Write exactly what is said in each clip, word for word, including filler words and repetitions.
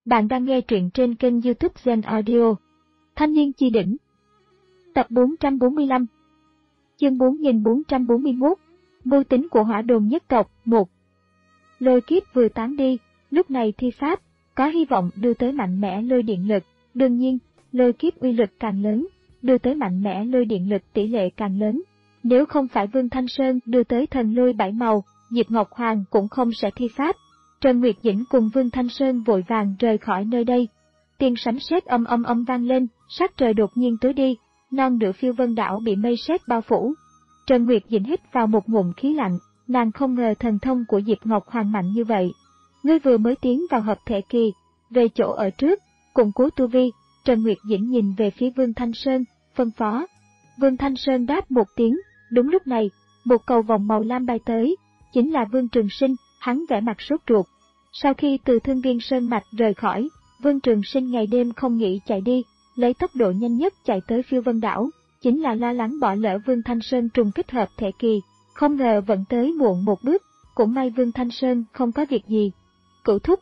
Bạn đang nghe truyện trên kênh YouTube Zen Audio. Thanh niên chi đỉnh. Tập bốn trăm bốn mươi lăm. Chương bốn nghìn bốn trăm bốn mươi mốt. Mưu tính của hỏa đồn nhất tộc. một. Lôi kiếp vừa tán đi, lúc này thi pháp có hy vọng đưa tới mạnh mẽ lôi điện lực. Đương nhiên, lôi kiếp uy lực càng lớn, đưa tới mạnh mẽ lôi điện lực tỷ lệ càng lớn. Nếu không phải Vương Thanh Sơn đưa tới thần lôi bảy màu, Diệp Ngọc Hoàng cũng không sẽ thi pháp. Trần Nguyệt Dĩnh cùng Vương Thanh Sơn vội vàng rời khỏi nơi đây. Tiếng sấm sét âm âm âm vang lên, sắc trời đột nhiên tối đi, non nửa phiêu vân đảo bị mây sét bao phủ. Trần Nguyệt Dĩnh hít vào một ngụm khí lạnh, nàng không ngờ thần thông của Diệp Ngọc Hoàng mạnh như vậy. Ngươi vừa mới tiến vào hợp thể kỳ, về chỗ ở trước, củng cố tu vi. Trần Nguyệt Dĩnh nhìn về phía Vương Thanh Sơn, phân phó. Vương Thanh Sơn đáp một tiếng. Đúng lúc này, một cầu vòng màu lam bay tới, chính là Vương Trường Sinh. Hắn vẻ mặt sốt ruột. Sau khi từ Thương Viên Sơn Mạch rời khỏi, Vương Trường Sinh ngày đêm không nghỉ chạy đi, lấy tốc độ nhanh nhất chạy tới phiêu vân đảo, chính là lo lắng bỏ lỡ Vương Thanh Sơn trùng kích hợp thể kỳ, không ngờ vẫn tới muộn một bước, cũng may Vương Thanh Sơn không có việc gì. Cửu thúc.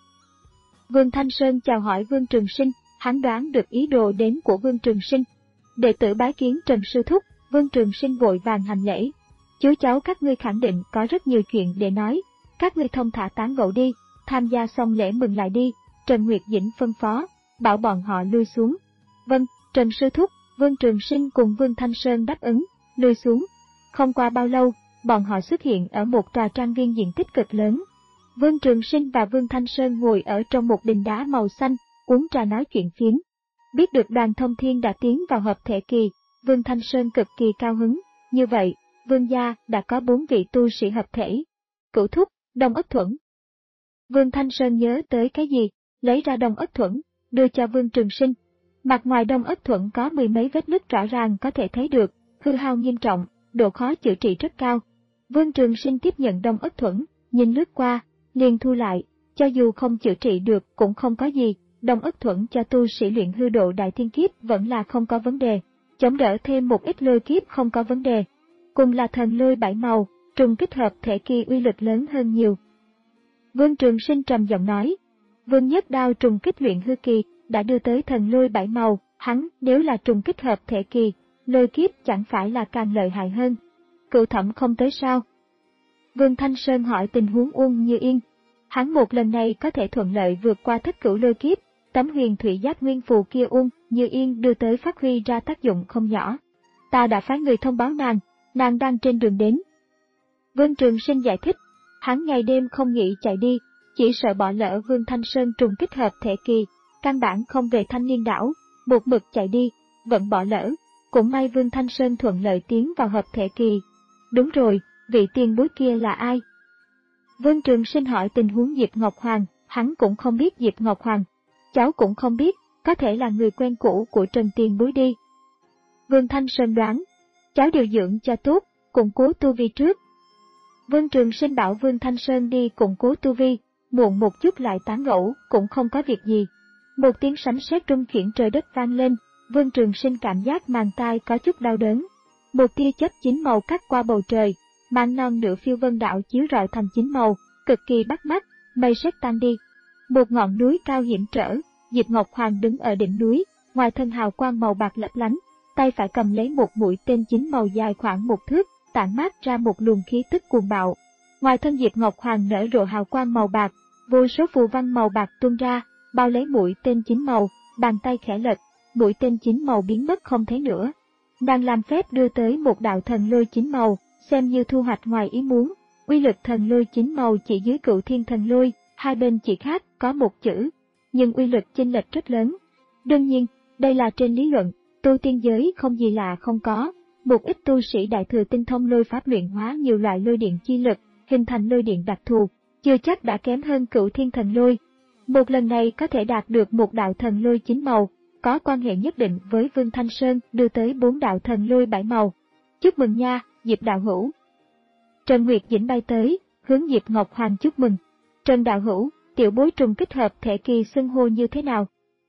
Vương Thanh Sơn chào hỏi Vương Trường Sinh, hắn đoán được ý đồ đến của Vương Trường Sinh. Đệ tử bái kiến Trần sư thúc. Vương Trường Sinh vội vàng hành lễ. Chú cháu các ngươi khẳng định có rất nhiều chuyện để nói. Các ngươi thông thả tán gẫu đi, tham gia xong lễ mừng lại đi. Trần Nguyệt Dĩnh phân phó, bảo bọn họ lui xuống. Vâng, Trần sư thúc. Vương Trường Sinh cùng Vương Thanh Sơn đáp ứng, lui xuống. Không qua bao lâu, bọn họ xuất hiện ở một tòa trang viên diện tích cực lớn. Vương Trường Sinh và Vương Thanh Sơn ngồi ở trong một đình đá màu xanh, uống trà nói chuyện phiếm. Biết được Đoàn Thông Thiên đã tiến vào hợp thể kỳ, Vương Thanh Sơn cực kỳ cao hứng. Như vậy, Vương gia đã có bốn vị tu sĩ hợp thể. Cửu thúc, Đông Ất Thuẫn. Vương Thanh Sơn nhớ tới cái gì, lấy ra Đông Ất Thuẫn, đưa cho Vương Trường Sinh. Mặt ngoài Đông Ất Thuẫn có mười mấy vết nứt rõ ràng có thể thấy được, hư hao nghiêm trọng, độ khó chữa trị rất cao. Vương Trường Sinh tiếp nhận Đông Ất Thuẫn, nhìn lướt qua, liền thu lại, cho dù không chữa trị được cũng không có gì, Đông Ất Thuẫn cho tu sĩ luyện hư độ đại thiên kiếp vẫn là không có vấn đề, chống đỡ thêm một ít lôi kiếp không có vấn đề. Cùng là thần lôi bảy màu, trùng kích hợp thể kỳ uy lực lớn hơn nhiều. Vương Trường Sinh trầm giọng nói, Vương Nhất Đao trùng kích luyện hư kỳ đã đưa tới thần lôi bảy màu, hắn nếu là trùng kích hợp thể kỳ, lôi kiếp chẳng phải là càng lợi hại hơn. Cựu Thẩm không tới sao? Vương Thanh Sơn hỏi tình huống Uông Như Yên. Hắn một lần này có thể thuận lợi vượt qua thất cửu lôi kiếp, tấm huyền thủy giáp nguyên phù kia Uông Như Yên đưa tới phát huy ra tác dụng không nhỏ. Ta đã phái người thông báo nàng, nàng đang trên đường đến. Vương Trường Sinh giải thích, hắn ngày đêm không nghỉ chạy đi, chỉ sợ bỏ lỡ Vương Thanh Sơn trùng kích hợp thể kỳ, căn bản không về Thanh Niên đảo, một mực chạy đi, vẫn bỏ lỡ, cũng may Vương Thanh Sơn thuận lợi tiến vào hợp thể kỳ. Đúng rồi, vị tiền bối kia là ai? Vương Trường Sinh hỏi tình huống Diệp Ngọc Hoàng, hắn cũng không biết Diệp Ngọc Hoàng. Cháu cũng không biết, có thể là người quen cũ của Trần tiền bối đi. Vương Thanh Sơn đoán, cháu điều dưỡng cho tốt, củng cố tu vi trước. Vương Trường Sinh bảo Vương Thanh Sơn đi củng cố tu vi, muộn một chút lại tán gẫu, cũng không có việc gì. Một tiếng sấm sét rung chuyển trời đất vang lên, Vương Trường Sinh cảm giác màng tai có chút đau đớn. Một tia chớp chín màu cắt qua bầu trời, màn non nửa phiêu vân đảo chiếu rọi thành chín màu, cực kỳ bắt mắt, mây sét tan đi. Một ngọn núi cao hiểm trở, Diệp Ngọc Hoàng đứng ở đỉnh núi, ngoài thân hào quang màu bạc lấp lánh, tay phải cầm lấy một mũi tên chín màu dài khoảng một thước, tản mát ra một luồng khí tức cuồng bạo. Ngoài thân Diệp Ngọc Hoàng nở rộ hào quang màu bạc, vô số phù văn màu bạc tuôn ra, bao lấy mũi tên chín màu, bàn tay khẽ lật, mũi tên chín màu biến mất không thấy nữa. Nàng làm phép đưa tới một đạo thần lôi chín màu, xem như thu hoạch ngoài ý muốn. Uy lực thần lôi chín màu chỉ dưới Cửu Thiên thần lôi, hai bên chỉ khác có một chữ, nhưng uy lực chênh lệch rất lớn. Đương nhiên, đây là trên lý luận, tu tiên giới không gì là không có. Một ít tu sĩ đại thừa tinh thông lôi pháp luyện hóa nhiều loại lôi điện chi lực, hình thành lôi điện đặc thù, chưa chắc đã kém hơn Cửu Thiên thần lôi. Một lần này có thể đạt được một đạo thần lôi chín màu, có quan hệ nhất định với Vương Thanh Sơn đưa tới bốn đạo thần lôi bảy màu. Chúc mừng nha, Diệp đạo hữu. Trần Nguyệt Dĩnh bay tới, hướng Diệp Ngọc Hoàng chúc mừng. Trần đạo hữu, tiểu bối trùng kích hợp thể kỳ xưng hô như thế nào?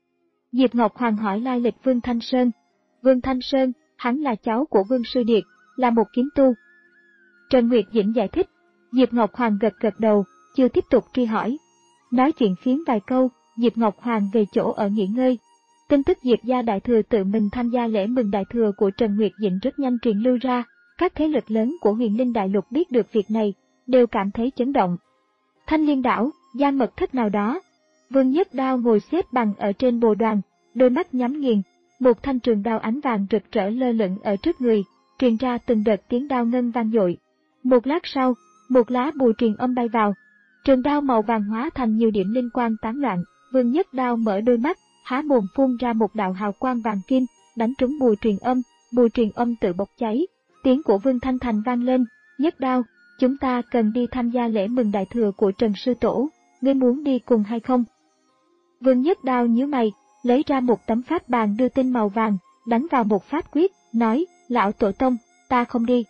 Diệp Ngọc Hoàng hỏi lai lịch Vương Thanh Sơn. Vương Thanh Sơn, hắn là cháu của Vương Sư Điệt, là một kiếm tu. Trần Nguyệt Dĩnh giải thích. Diệp Ngọc Hoàng gật gật đầu, chưa tiếp tục truy hỏi. Nói chuyện phiếm vài câu, Diệp Ngọc Hoàng về chỗ ở nghỉ ngơi. Tin tức Diệp gia đại thừa tự mình tham gia lễ mừng đại thừa của Trần Nguyệt Dĩnh rất nhanh truyền lưu ra, các thế lực lớn của Huyền Linh Đại Lục biết được việc này, đều cảm thấy chấn động. Thanh Liên đảo, gian mật thất nào đó, Vương Nhất Đao ngồi xếp bằng ở trên bồ đoàn, đôi mắt nhắm nghiền, một thanh trường đao ánh vàng rực rỡ lơ lửng ở trước người, truyền ra từng đợt tiếng đao ngân vang dội. Một lát sau, một lá bùa truyền âm bay vào, trường đao màu vàng hóa thành nhiều điểm linh quang tán loạn. Vương Nhất Đao mở đôi mắt, há mồm phun ra một đạo hào quang vàng kim, đánh trúng bùa truyền âm, bùa truyền âm tự bốc cháy. Tiếng của Vương Thanh Thành vang lên, Nhất Đao, chúng ta cần đi tham gia lễ mừng đại thừa của Trần Sư Tổ, ngươi muốn đi cùng hay không? Vương Nhất Đao nhíu mày, lấy ra một tấm pháp bàn đưa tin màu vàng, đánh vào một pháp quyết, nói, lão tổ tông, ta không đi.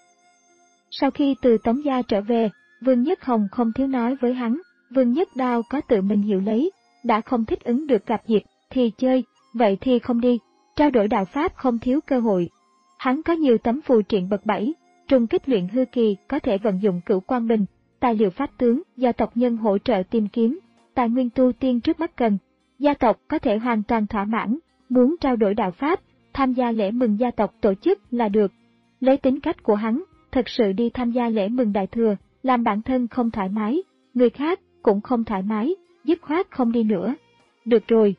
Sau khi từ Tống gia trở về, Vương Nhất Hồng không thiếu nói với hắn, Vương Nhất Đao có tự mình hiểu lấy, đã không thích ứng được gặp dịp, thì chơi, vậy thì không đi, trao đổi đạo pháp không thiếu cơ hội. Hắn có nhiều tấm phù triện bậc bảy, trùng kích luyện hư kỳ có thể vận dụng cửu quang bình, tài liệu pháp tướng do tộc nhân hỗ trợ tìm kiếm, tài nguyên tu tiên trước mắt cần, gia tộc có thể hoàn toàn thỏa mãn, muốn trao đổi đạo pháp, tham gia lễ mừng gia tộc tổ chức là được. Lấy tính cách của hắn, thật sự đi tham gia lễ mừng đại thừa, làm bản thân không thoải mái, người khác cũng không thoải mái, dứt khoát không đi nữa. Được rồi.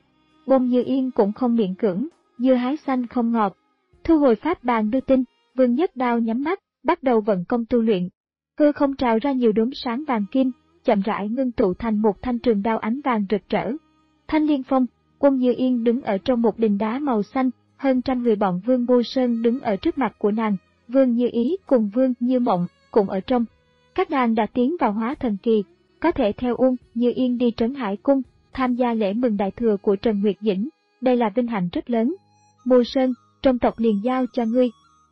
Bông Như Yên cũng không miễn cưỡng, dưa hái xanh không ngọt. Thu hồi pháp bàn đưa tin, Vương Nhất Đao nhắm mắt, bắt đầu vận công tu luyện. Hư không trào ra nhiều đốm sáng vàng kim, chậm rãi ngưng tụ thành một thanh trường đao ánh vàng rực rỡ. Thanh Liên Phong, Quân Như Yên đứng ở trong một đình đá màu xanh, hơn trăm người bọn Vương Bô Sơn đứng ở trước mặt của nàng, Vương Như Ý cùng Vương Như Mộng cũng ở trong. Các nàng đã tiến vào hóa thần kỳ, có thể theo Uông Như Yên đi Trấn Hải Cung, tham gia lễ mừng đại thừa của Trần Nguyệt Dĩnh, đây là vinh hạnh rất lớn. Bô Sơn, trong tộc liền giao cho ngươi.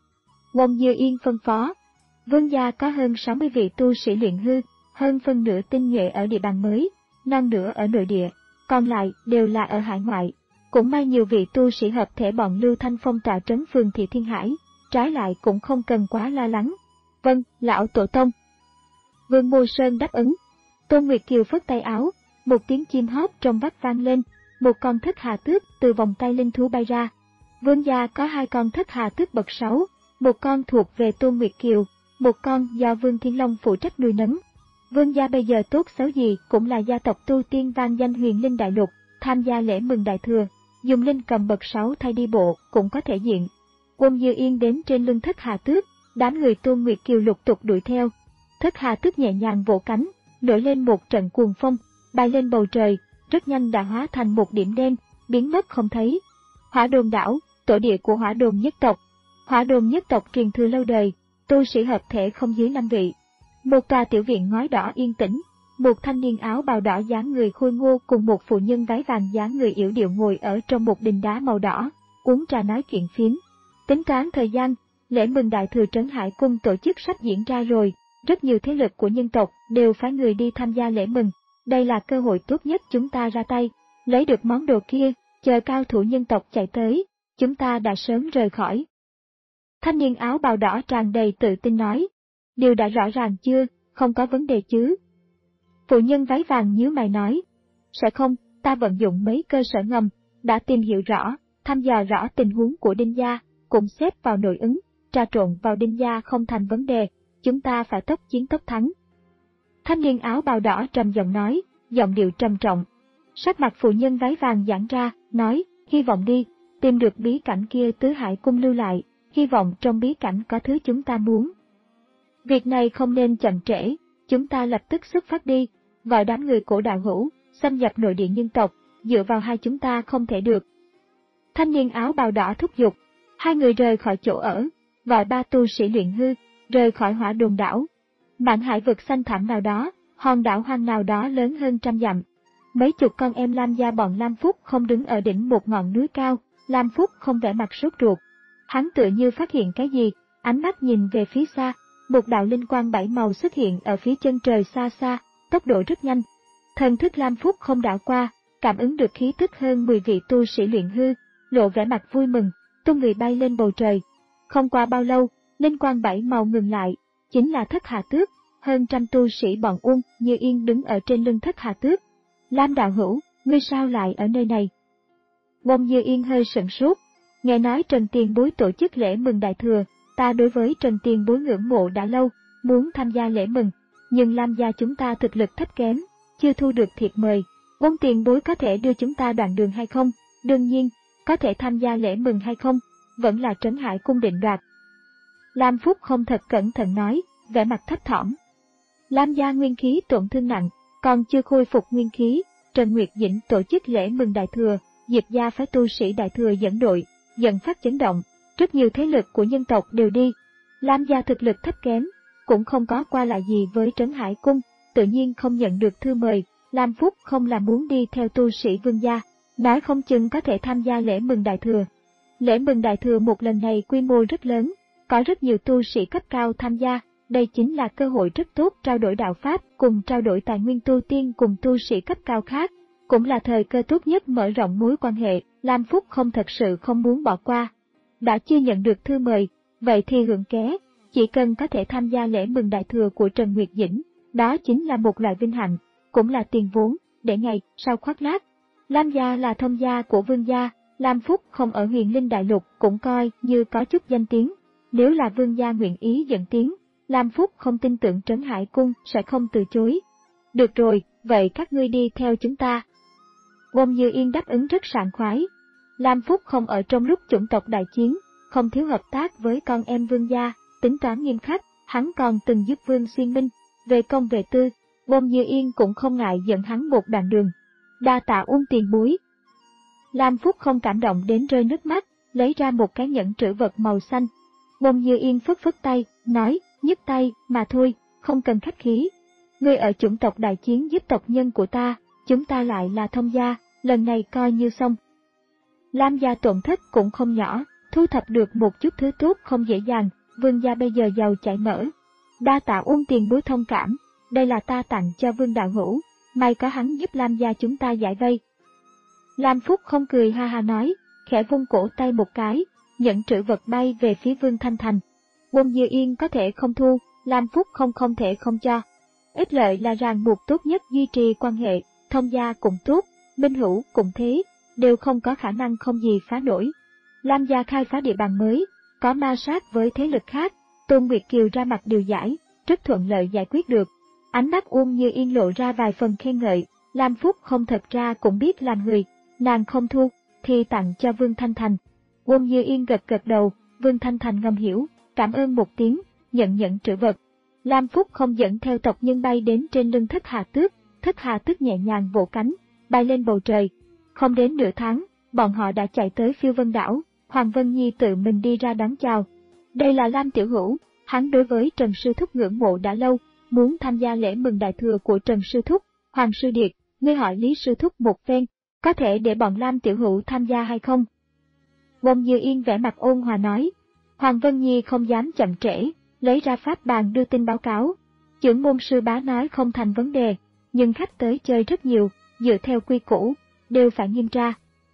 Uông Như Yên phân phó. Vương gia có hơn sáu mươi vị tu sĩ luyện hư, hơn phân nửa tinh nhuệ ở địa bàn mới, non nửa ở nội địa, còn lại đều là ở hải ngoại. Cũng may nhiều vị tu sĩ hợp thể bọn Lưu Thanh Phong tọa trấn phường Thị Thiên Hải, trái lại cũng không cần quá lo lắng. Vâng, lão tổ tông. Vương Bô Sơn đáp ứng. Tôn Nguyệt Kiều phất tay áo, một tiếng chim hót trong vắt vang lên, một con thất hà tước từ vòng tay linh thú bay ra. Vương gia có hai con thất hà tước bậc sáu, một con thuộc về Tôn Nguyệt Kiều, một con do Vương Thiên Long phụ trách nuôi nấng. Vương gia bây giờ tốt xấu gì cũng là gia tộc tu tiên vang danh Huyền Linh Đại Lục, tham gia lễ mừng đại thừa, dùng linh cầm bậc sáu thay đi bộ cũng có thể diện. Quân Như Yên đến trên lưng thất hà tước, đám người Tôn Nguyệt Kiều lục tục đuổi theo. Thất hà tước nhẹ nhàng vỗ cánh, nổi lên một trận cuồng phong, bay lên bầu trời, rất nhanh đã hóa thành một điểm đen, biến mất không thấy. Hỏa Đồn đảo, tổ địa của Hỏa Đồn nhất tộc. Hỏa Đồn nhất tộc truyền thừa lâu đời, tu sĩ hợp thể không dưới năm vị. Một tòa tiểu viện ngói đỏ yên tĩnh, một thanh niên áo bào đỏ dáng người khôi ngô cùng một phụ nhân váy vàng dáng người yểu điệu ngồi ở trong một đình đá màu đỏ, uống trà nói chuyện phiếm. Tính toán thời gian, lễ mừng đại thừa Trấn Hải Cung tổ chức sắp diễn ra rồi, rất nhiều thế lực của nhân tộc đều phái người đi tham gia lễ mừng. Đây là cơ hội tốt nhất chúng ta ra tay, lấy được món đồ kia, chờ cao thủ nhân tộc chạy tới, chúng ta đã sớm rời khỏi. Thanh niên áo bào đỏ tràn đầy tự tin nói, điều đã rõ ràng chưa, không có vấn đề chứ. Phụ nhân váy vàng nhíu mày nói, sẽ không, ta vận dụng mấy cơ sở ngầm, đã tìm hiểu rõ, thăm dò rõ tình huống của Đinh gia, cũng xếp vào nội ứng, trà trộn vào Đinh gia không thành vấn đề, chúng ta phải tốc chiến tốc thắng. Thanh niên áo bào đỏ trầm giọng nói, giọng điệu trầm trọng. Sắc mặt phụ nhân váy vàng giãn ra, nói, hy vọng đi, tìm được bí cảnh kia Tứ Hải Cung lưu lại, hy vọng trong bí cảnh có thứ chúng ta muốn. Việc này không nên chậm trễ, chúng ta lập tức xuất phát đi, gọi đám người của đạo hữu, xâm nhập nội địa nhân tộc, dựa vào hai chúng ta không thể được. Thanh niên áo bào đỏ thúc giục, hai người rời khỏi chỗ ở, gọi ba tu sĩ luyện hư, rời khỏi Hỏa Đồn đảo. Mạn hải vực xanh thẳm nào đó, hòn đảo hoang nào đó lớn hơn trăm dặm. Mấy chục con em Lam gia bọn Lam Phúc không đứng ở đỉnh một ngọn núi cao, Lam Phúc không vẻ mặt sốt ruột. Hắn tựa như phát hiện cái gì, ánh mắt nhìn về phía xa, một đạo linh quang bảy màu xuất hiện ở phía chân trời xa xa, tốc độ rất nhanh. Thần thức Lam Phúc không đảo qua, cảm ứng được khí tức hơn mười vị tu sĩ luyện hư, lộ vẻ mặt vui mừng, tung người bay lên bầu trời. Không qua bao lâu, linh quang bảy màu ngừng lại, chính là Thất Hà Tước, hơn trăm tu sĩ bọn Uông Như Yên đứng ở trên lưng Thất Hà Tước. Lam đạo hữu, ngươi sao lại ở nơi này? Bông Như Yên hơi sửng sốt, nghe nói Trần Tiền Bối tổ chức lễ mừng Đại Thừa, ta đối với Trần Tiền Bối ngưỡng mộ đã lâu, muốn tham gia lễ mừng, nhưng Lam gia chúng ta thực lực thấp kém, chưa thu được thiệp mời. Bông Tiền Bối có thể đưa chúng ta đoạn đường hay không? Đương nhiên, có thể tham gia lễ mừng hay không, vẫn là Trấn Hải Cung định đoạt. Lam Phúc không thật cẩn thận nói, vẻ mặt thấp thỏm. Lam gia nguyên khí tổn thương nặng, còn chưa khôi phục nguyên khí, Trần Nguyệt Dĩnh tổ chức lễ mừng Đại Thừa, Diệp gia phái tu sĩ Đại Thừa dẫn đội, dẫn phát chấn động, rất nhiều thế lực của nhân tộc đều đi. Lam gia thực lực thấp kém, cũng không có qua lại gì với Trấn Hải Cung, tự nhiên không nhận được thư mời. Lam Phúc không là muốn đi theo tu sĩ Vương gia, nói không chừng có thể tham gia lễ mừng Đại Thừa. Lễ mừng Đại Thừa một lần này quy mô rất lớn, có rất nhiều tu sĩ cấp cao tham gia, đây chính là cơ hội rất tốt trao đổi đạo pháp cùng trao đổi tài nguyên tu tiên cùng tu sĩ cấp cao khác, cũng là thời cơ tốt nhất mở rộng mối quan hệ. Lam Phúc không thật sự không muốn bỏ qua. Đã chưa nhận được thư mời, vậy thì hưởng ké, chỉ cần có thể tham gia lễ mừng Đại Thừa của Trần Nguyệt Dĩnh, đó chính là một loại vinh hạnh, cũng là tiền vốn, để ngày sau khoác lác. Lam gia là thông gia của Vương gia, Lam Phúc không ở Huyền Linh Đại Lục cũng coi như có chút danh tiếng, nếu là Vương gia nguyện ý dẫn tiếng, Lam Phúc không tin tưởng Trấn Hải Cung sẽ không từ chối. Được rồi, vậy các ngươi đi theo chúng ta. Bông Như Yên đáp ứng rất sảng khoái. Lam Phúc không ở trong lúc chủng tộc đại chiến, không thiếu hợp tác với con em Vương gia, tính toán nghiêm khắc, hắn còn từng giúp Vương Xuyên Minh, về công về tư, Bông Như Yên cũng không ngại dẫn hắn một đoạn đường. Đa tạ Uông tiền bối. Lam Phúc không cảm động đến rơi nước mắt, lấy ra một cái nhẫn trữ vật màu xanh. Bông Như Yên phất phất tay, nói, nhấc tay, mà thôi, không cần khách khí. Ngươi ở chủng tộc đại chiến giúp tộc nhân của ta, chúng ta lại là thông gia, lần này coi như xong. Lam gia tổn thất cũng không nhỏ, thu thập được một chút thứ tốt không dễ dàng, Vương gia bây giờ giàu chảy mỡ. Đa tạ Uông tiền bối thông cảm, đây là ta tặng cho Vương đạo hữu, may có hắn giúp Lam gia chúng ta giải vây. Lam Phúc không cười ha ha nói, khẽ vung cổ tay một cái, nhận trữ vật bay về phía Vương Thanh Thành. Bông Như Yên có thể không thu, Lam Phúc không không thể không cho. Ích lợi là ràng buộc tốt nhất duy trì quan hệ, thông gia cũng tốt, minh hữu cũng thế, đều không có khả năng không gì phá nổi. Lam gia khai phá địa bàn mới, có ma sát với thế lực khác, Tôn Nguyệt Kiều ra mặt điều giải, rất thuận lợi giải quyết được. Ánh mắt Uông Như Yên lộ ra vài phần khen ngợi, Lam Phúc không thật ra cũng biết làm người, nàng không thu, thì tặng cho Vương Thanh Thành. Uông Như Yên gật gật đầu, Vương Thanh Thành ngầm hiểu, cảm ơn một tiếng, nhận nhận trữ vật. Lam Phúc không dẫn theo tộc nhân bay đến trên lưng Thất Hà Tước, Thất Hà Tước nhẹ nhàng vỗ cánh, bay lên bầu trời. Không đến nửa tháng, bọn họ đã chạy tới Phiêu Vân Đảo, Hoàng Vân Nhi tự mình đi ra đón chào. Đây là Lam Tiểu Hữu, hắn đối với Trần Sư Thúc ngưỡng mộ đã lâu, muốn tham gia lễ mừng Đại Thừa của Trần Sư Thúc. Hoàng Sư Điệt, ngươi hỏi Lý Sư Thúc một phen, có thể để bọn Lam Tiểu Hữu tham gia hay không? Bông Như Yên vẻ mặt ôn hòa nói. Hoàng Vân Nhi không dám chậm trễ, lấy ra pháp bàn đưa tin báo cáo. Chưởng môn sư bá nói không thành vấn đề, nhưng khách tới chơi rất nhiều, dựa theo quy củ, đều phải nghiêm tra.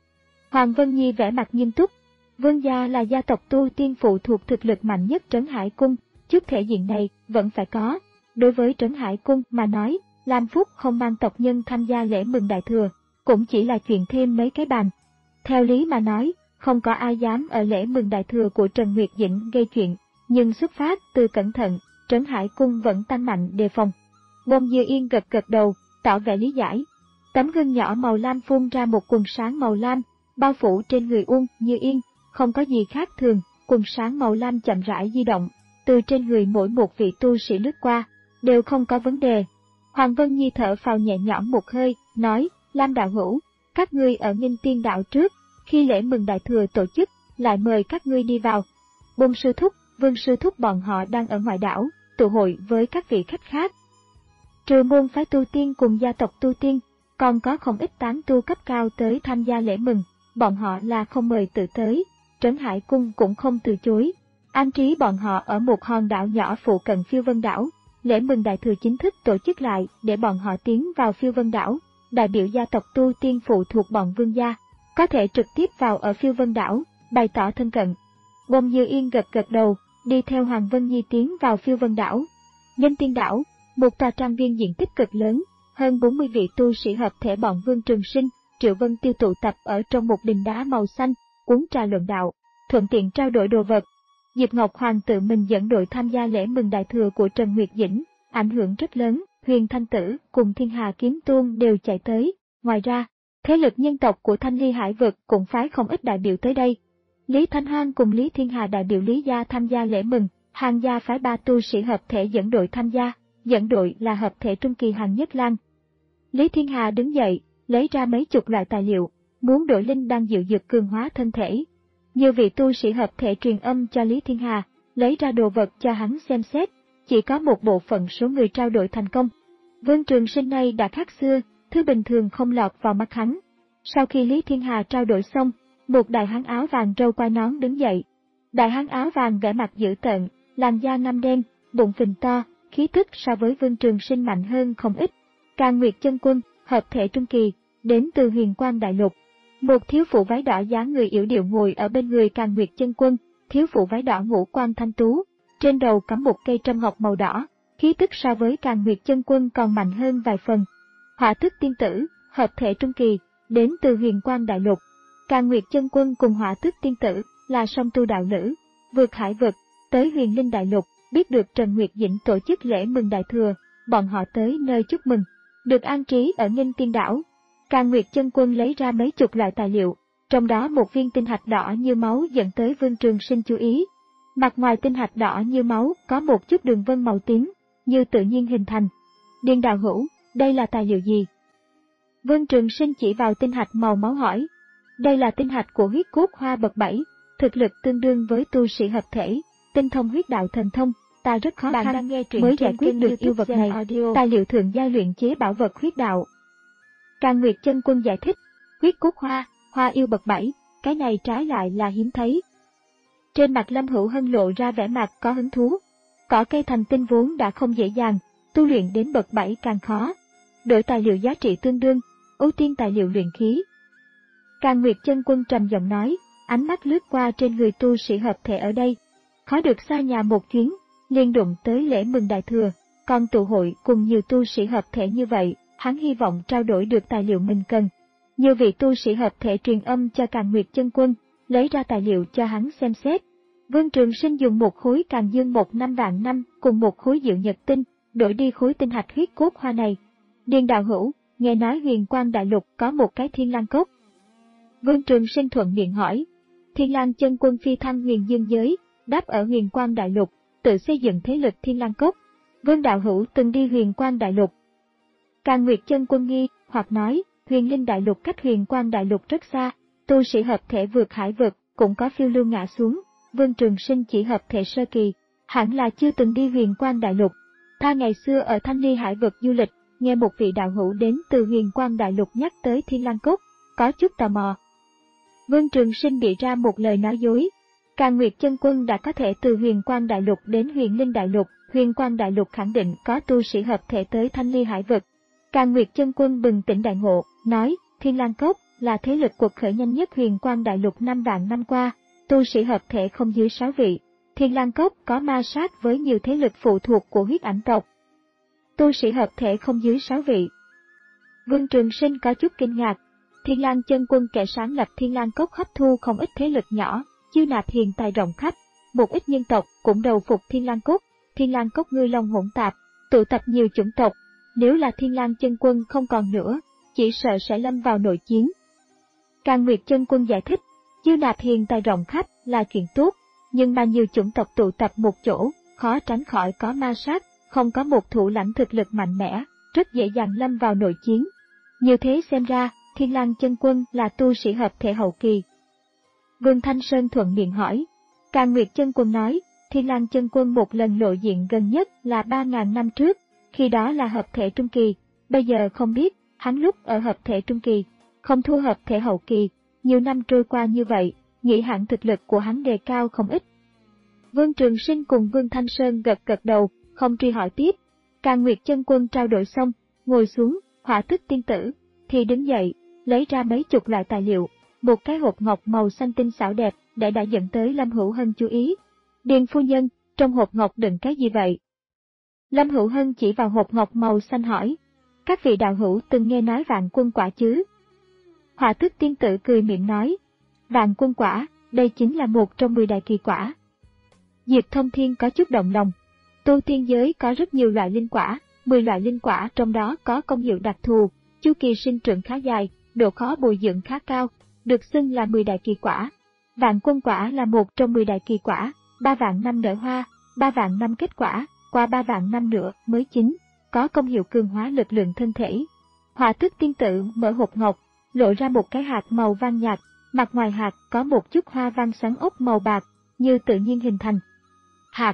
Hoàng Vân Nhi vẻ mặt nghiêm túc. Vương gia là gia tộc tu tiên phụ thuộc thực lực mạnh nhất Trấn Hải Cung, chút thể diện này vẫn phải có. Đối với Trấn Hải Cung mà nói, Lam Phúc không mang tộc nhân tham gia lễ mừng Đại Thừa, cũng chỉ là chuyện thêm mấy cái bàn. Theo lý mà nói, không có ai dám ở lễ mừng Đại Thừa của Trần Nguyệt Dĩnh gây chuyện, nhưng xuất phát từ cẩn thận, Trấn Hải Cung vẫn tăng mạnh đề phòng. Bông Như Yên gật gật đầu, tỏ vẻ lý giải. Tấm gương nhỏ màu lam phun ra một quần sáng màu lam, bao phủ trên người Uông Như Yên, không có gì khác thường, quần sáng màu lam chậm rãi di động, từ trên người mỗi một vị tu sĩ lướt qua, đều không có vấn đề. Hoàng Vân Nhi thở phào nhẹ nhõm một hơi, nói, Lam đạo hữu, các ngươi ở Nghinh Tiên Đạo trước, khi lễ mừng Đại Thừa tổ chức, lại mời các ngươi đi vào. Bông Sư Thúc, Vương Sư Thúc bọn họ đang ở ngoài đảo, tụ hội với các vị khách khác. Trừ môn phái tu tiên cùng gia tộc tu tiên, còn có không ít tán tu cấp cao tới tham gia lễ mừng, bọn họ là không mời tự tới, Trấn Hải Cung cũng không từ chối. An trí bọn họ ở một hòn đảo nhỏ phụ cận Phiêu Vân Đảo, lễ mừng Đại Thừa chính thức tổ chức lại để bọn họ tiến vào Phiêu Vân Đảo, đại biểu gia tộc tu tiên phụ thuộc bọn Vương gia, có thể trực tiếp vào ở Phiêu Vân Đảo, bày tỏ thân cận. Bông Như Yên gật gật đầu, đi theo Hoàng Vân Nhi tiến vào Phiêu Vân Đảo. Nhân Tiên Đảo, một tòa trang viên diện tích cực lớn, hơn bốn mươi vị tu sĩ hợp thể bọn Vương Trường Sinh, Triệu Vân Tiêu tụ tập ở trong một đình đá màu xanh, uống trà luận đạo, thuận tiện trao đổi đồ vật. Diệp Ngọc Hoàng tự mình dẫn đội tham gia lễ mừng đại thừa của Trần Nguyệt Dĩnh, ảnh hưởng rất lớn, Huyền Thanh Tử cùng Thiên Hà Kiếm Tôn đều chạy tới. Ngoài ra, thế lực nhân tộc của Thanh Ly Hải Vực cũng phái không ít đại biểu tới đây. Lý Thanh Hoang cùng Lý Thiên Hà đại biểu Lý gia tham gia lễ mừng, Hàn gia phái ba tu sĩ hợp thể dẫn đội tham gia, dẫn đội là hợp thể trung kỳ Hàn Nhất Lang. Lý Thiên Hà đứng dậy, lấy ra mấy chục loại tài liệu, muốn đổi linh đan dịu dược cường hóa thân thể. Nhiều vị tu sĩ hợp thể truyền âm cho Lý Thiên Hà, lấy ra đồ vật cho hắn xem xét, chỉ có một bộ phận số người trao đổi thành công. Vương Trường Sinh này đã khác xưa, thứ bình thường không lọt vào mắt hắn. Sau khi Lý Thiên Hà trao đổi xong, một đại hán áo vàng râu quai nón đứng dậy. Đại hán áo vàng vẻ mặt dữ tợn, làn da ngăm đen, bụng phình to, khí tức so với Vương Trường Sinh mạnh hơn không ít. Càn Nguyệt Chân Quân, hợp thể trung kỳ, đến từ Huyền Quang Đại Lục. Một thiếu phụ váy đỏ dáng người yểu điệu ngồi ở bên người Càn Nguyệt Chân Quân, thiếu phụ váy đỏ ngũ quan thanh tú, trên đầu cắm một cây trâm ngọc màu đỏ, khí tức so với Càn Nguyệt Chân Quân còn mạnh hơn vài phần. Hỏa Thức Tiên Tử, hợp thể trung kỳ, đến từ Huyền Quang Đại Lục. Càn Nguyệt Chân Quân cùng Hỏa Thức Tiên Tử là song tu đạo lữ, vượt hải vực, tới Huyền Linh Đại Lục, biết được Trần Nguyệt Dĩnh tổ chức lễ mừng đại thừa, bọn họ tới nơi chúc mừng, được an trí ở Nghinh Tiên Đảo. Càn Nguyệt Chân Quân lấy ra mấy chục loại tài liệu, trong đó một viên tinh hạch đỏ như máu dẫn tới Vương Trường Sinh chú ý. Mặt ngoài tinh hạch đỏ như máu có một chút đường vân màu tím, như tự nhiên hình thành. Điền đạo hữu, đây là tài liệu gì? Vương Trường Sinh chỉ vào tinh hạch màu máu hỏi. Đây là tinh hạch của huyết cốt hoa bậc bảy, thực lực tương đương với tu sĩ hợp thể, tinh thông huyết đạo thần thông, ta rất khó Bạn khăn đang nghe truyện mới trên giải quyết kênh được YouTube yêu vật Zen này. Audio. Tài liệu thượng giai luyện chế bảo vật huyết đạo. Càn Nguyệt Chân Quân giải thích, huyết cốt hoa, hoa yêu bậc bảy, cái này trái lại là hiếm thấy. Trên mặt Lâm Hữu Hân lộ ra vẻ mặt có hứng thú. Cỏ cây thành tinh vốn đã không dễ dàng, tu luyện đến bậc bảy càng khó. Đổi tài liệu giá trị tương đương, ưu tiên tài liệu luyện khí. Càn Nguyệt Chân Quân trầm giọng nói, ánh mắt lướt qua trên người tu sĩ hợp thể ở đây. Khó được xa nhà một chuyến, liên đụng tới lễ mừng đại thừa, còn tụ hội cùng nhiều tu sĩ hợp thể như vậy, hắn hy vọng trao đổi được tài liệu mình cần. Nhiều vị tu sĩ hợp thể truyền âm cho Càn Nguyệt Chân Quân, lấy ra tài liệu cho hắn xem xét. Vương Trường Sinh dùng một khối Càn Dương một năm vạn năm cùng một khối Diệu Nhật Tinh, đổi đi khối tinh hạch huyết cốt hoa này. Điền đạo hữu, nghe nói Huyền Quang Đại Lục có một cái Thiên Lang Cốc. Vương Trường Sinh thuận miệng hỏi. Thiên Lang Chân Quân phi thăng huyền dương giới, đáp ở Huyền Quang Đại Lục, tự xây dựng thế lực Thiên Lang Cốc. Vương đạo hữu từng đi Huyền Quang Đại Lục. Càn Nguyệt Chân Quân nghi hoặc nói, Huyền Linh Đại Lục cách Huyền Quang Đại Lục rất xa, tu sĩ hợp thể vượt hải vực cũng có phiêu lưu ngã xuống. Vương Trường Sinh chỉ hợp thể sơ kỳ, hẳn là chưa từng đi Huyền Quang Đại Lục. Ta ngày xưa ở Thanh Ly Hải Vực du lịch, nghe một vị đạo hữu đến từ Huyền Quang Đại Lục nhắc tới Thiên Lang Cốc, có chút tò mò. Vương Trường Sinh bị ra một lời nói dối. Càn Nguyệt Chân Quân đã có thể từ Huyền Quang Đại Lục đến Huyền Linh Đại Lục, Huyền Quang Đại Lục khẳng định có tu sĩ hợp thể tới Thanh Ly Hải Vực. Càn Nguyệt Chân Quân bừng tỉnh đại ngộ, nói, Thiên Lang Cốc là thế lực quật khởi nhanh nhất Huyền Quang Đại Lục năm vạn năm qua, tu sĩ hợp thể không dưới sáu vị. Thiên Lang Cốc có ma sát với nhiều thế lực phụ thuộc của huyết ảnh tộc. Tu sĩ hợp thể không dưới sáu vị. Vương Trường Sinh có chút kinh ngạc. Thiên Lang Chân Quân kẻ sáng lập Thiên Lang Cốc hấp thu không ít thế lực nhỏ, chiêu nạp hiền tài rộng khắp, một ít nhân tộc cũng đầu phục Thiên Lang Cốc. Thiên Lang Cốc ngư long hỗn tạp, tụ tập nhiều chủng tộc. Nếu là Thiên Lang Chân Quân không còn nữa, chỉ sợ sẽ lâm vào nội chiến. Càn Nguyệt Chân Quân giải thích, chiêu nạp hiền tài rộng khắp là chuyện tốt, nhưng mà nhiều chủng tộc tụ tập một chỗ, khó tránh khỏi có ma sát, không có một thủ lãnh thực lực mạnh mẽ, rất dễ dàng lâm vào nội chiến. Như thế xem ra, Thiên Lang Chân Quân là tu sĩ hợp thể hậu kỳ. Vương Thanh Sơn thuận miệng hỏi. Càn Nguyệt Chân Quân nói, Thiên Lang Chân Quân một lần lộ diện gần nhất là ba ngàn năm trước, khi đó là hợp thể trung kỳ, bây giờ không biết, hắn lúc ở hợp thể trung kỳ, không thua hợp thể hậu kỳ, nhiều năm trôi qua như vậy, nghĩ hẳn thực lực của hắn đề cao không ít. Vương Trường Sinh cùng Vương Thanh Sơn gật gật đầu, không truy hỏi tiếp. Càn Nguyệt Chân Quân trao đổi xong, ngồi xuống, Hỏa Thức Tiên Tử thì đứng dậy, lấy ra mấy chục loại tài liệu, một cái hộp ngọc màu xanh tinh xảo đẹp, để đã dẫn tới Lâm Hữu Hân chú ý. Điền phu nhân, trong hộp ngọc đựng cái gì vậy? Lâm Hữu Hân chỉ vào hộp ngọc màu xanh hỏi. Các vị đạo hữu từng nghe nói Vạn Quân Quả chứ? Hỏa Tước tiên tử cười miệng nói, Vạn Quân Quả, đây chính là một trong mười đại kỳ quả. Diệp Thông Thiên có chút động lòng. Tu tiên giới có rất nhiều loại linh quả, mười loại linh quả trong đó có công hiệu đặc thù, chu kỳ sinh trưởng khá dài, độ khó bồi dưỡng khá cao, được xưng là mười đại kỳ quả. Vạn Quân Quả là một trong mười đại kỳ quả, ba vạn năm nở hoa, ba vạn năm kết quả, qua ba vạn năm nữa mới chín, có công hiệu cường hóa lực lượng thân thể. Hỏa Tước tiên tử mở hộp ngọc, lộ ra một cái hạt màu vàng nhạt, mặt ngoài hạt có một chút hoa văn xoắn ốc màu bạc, như tự nhiên hình thành. Hạt.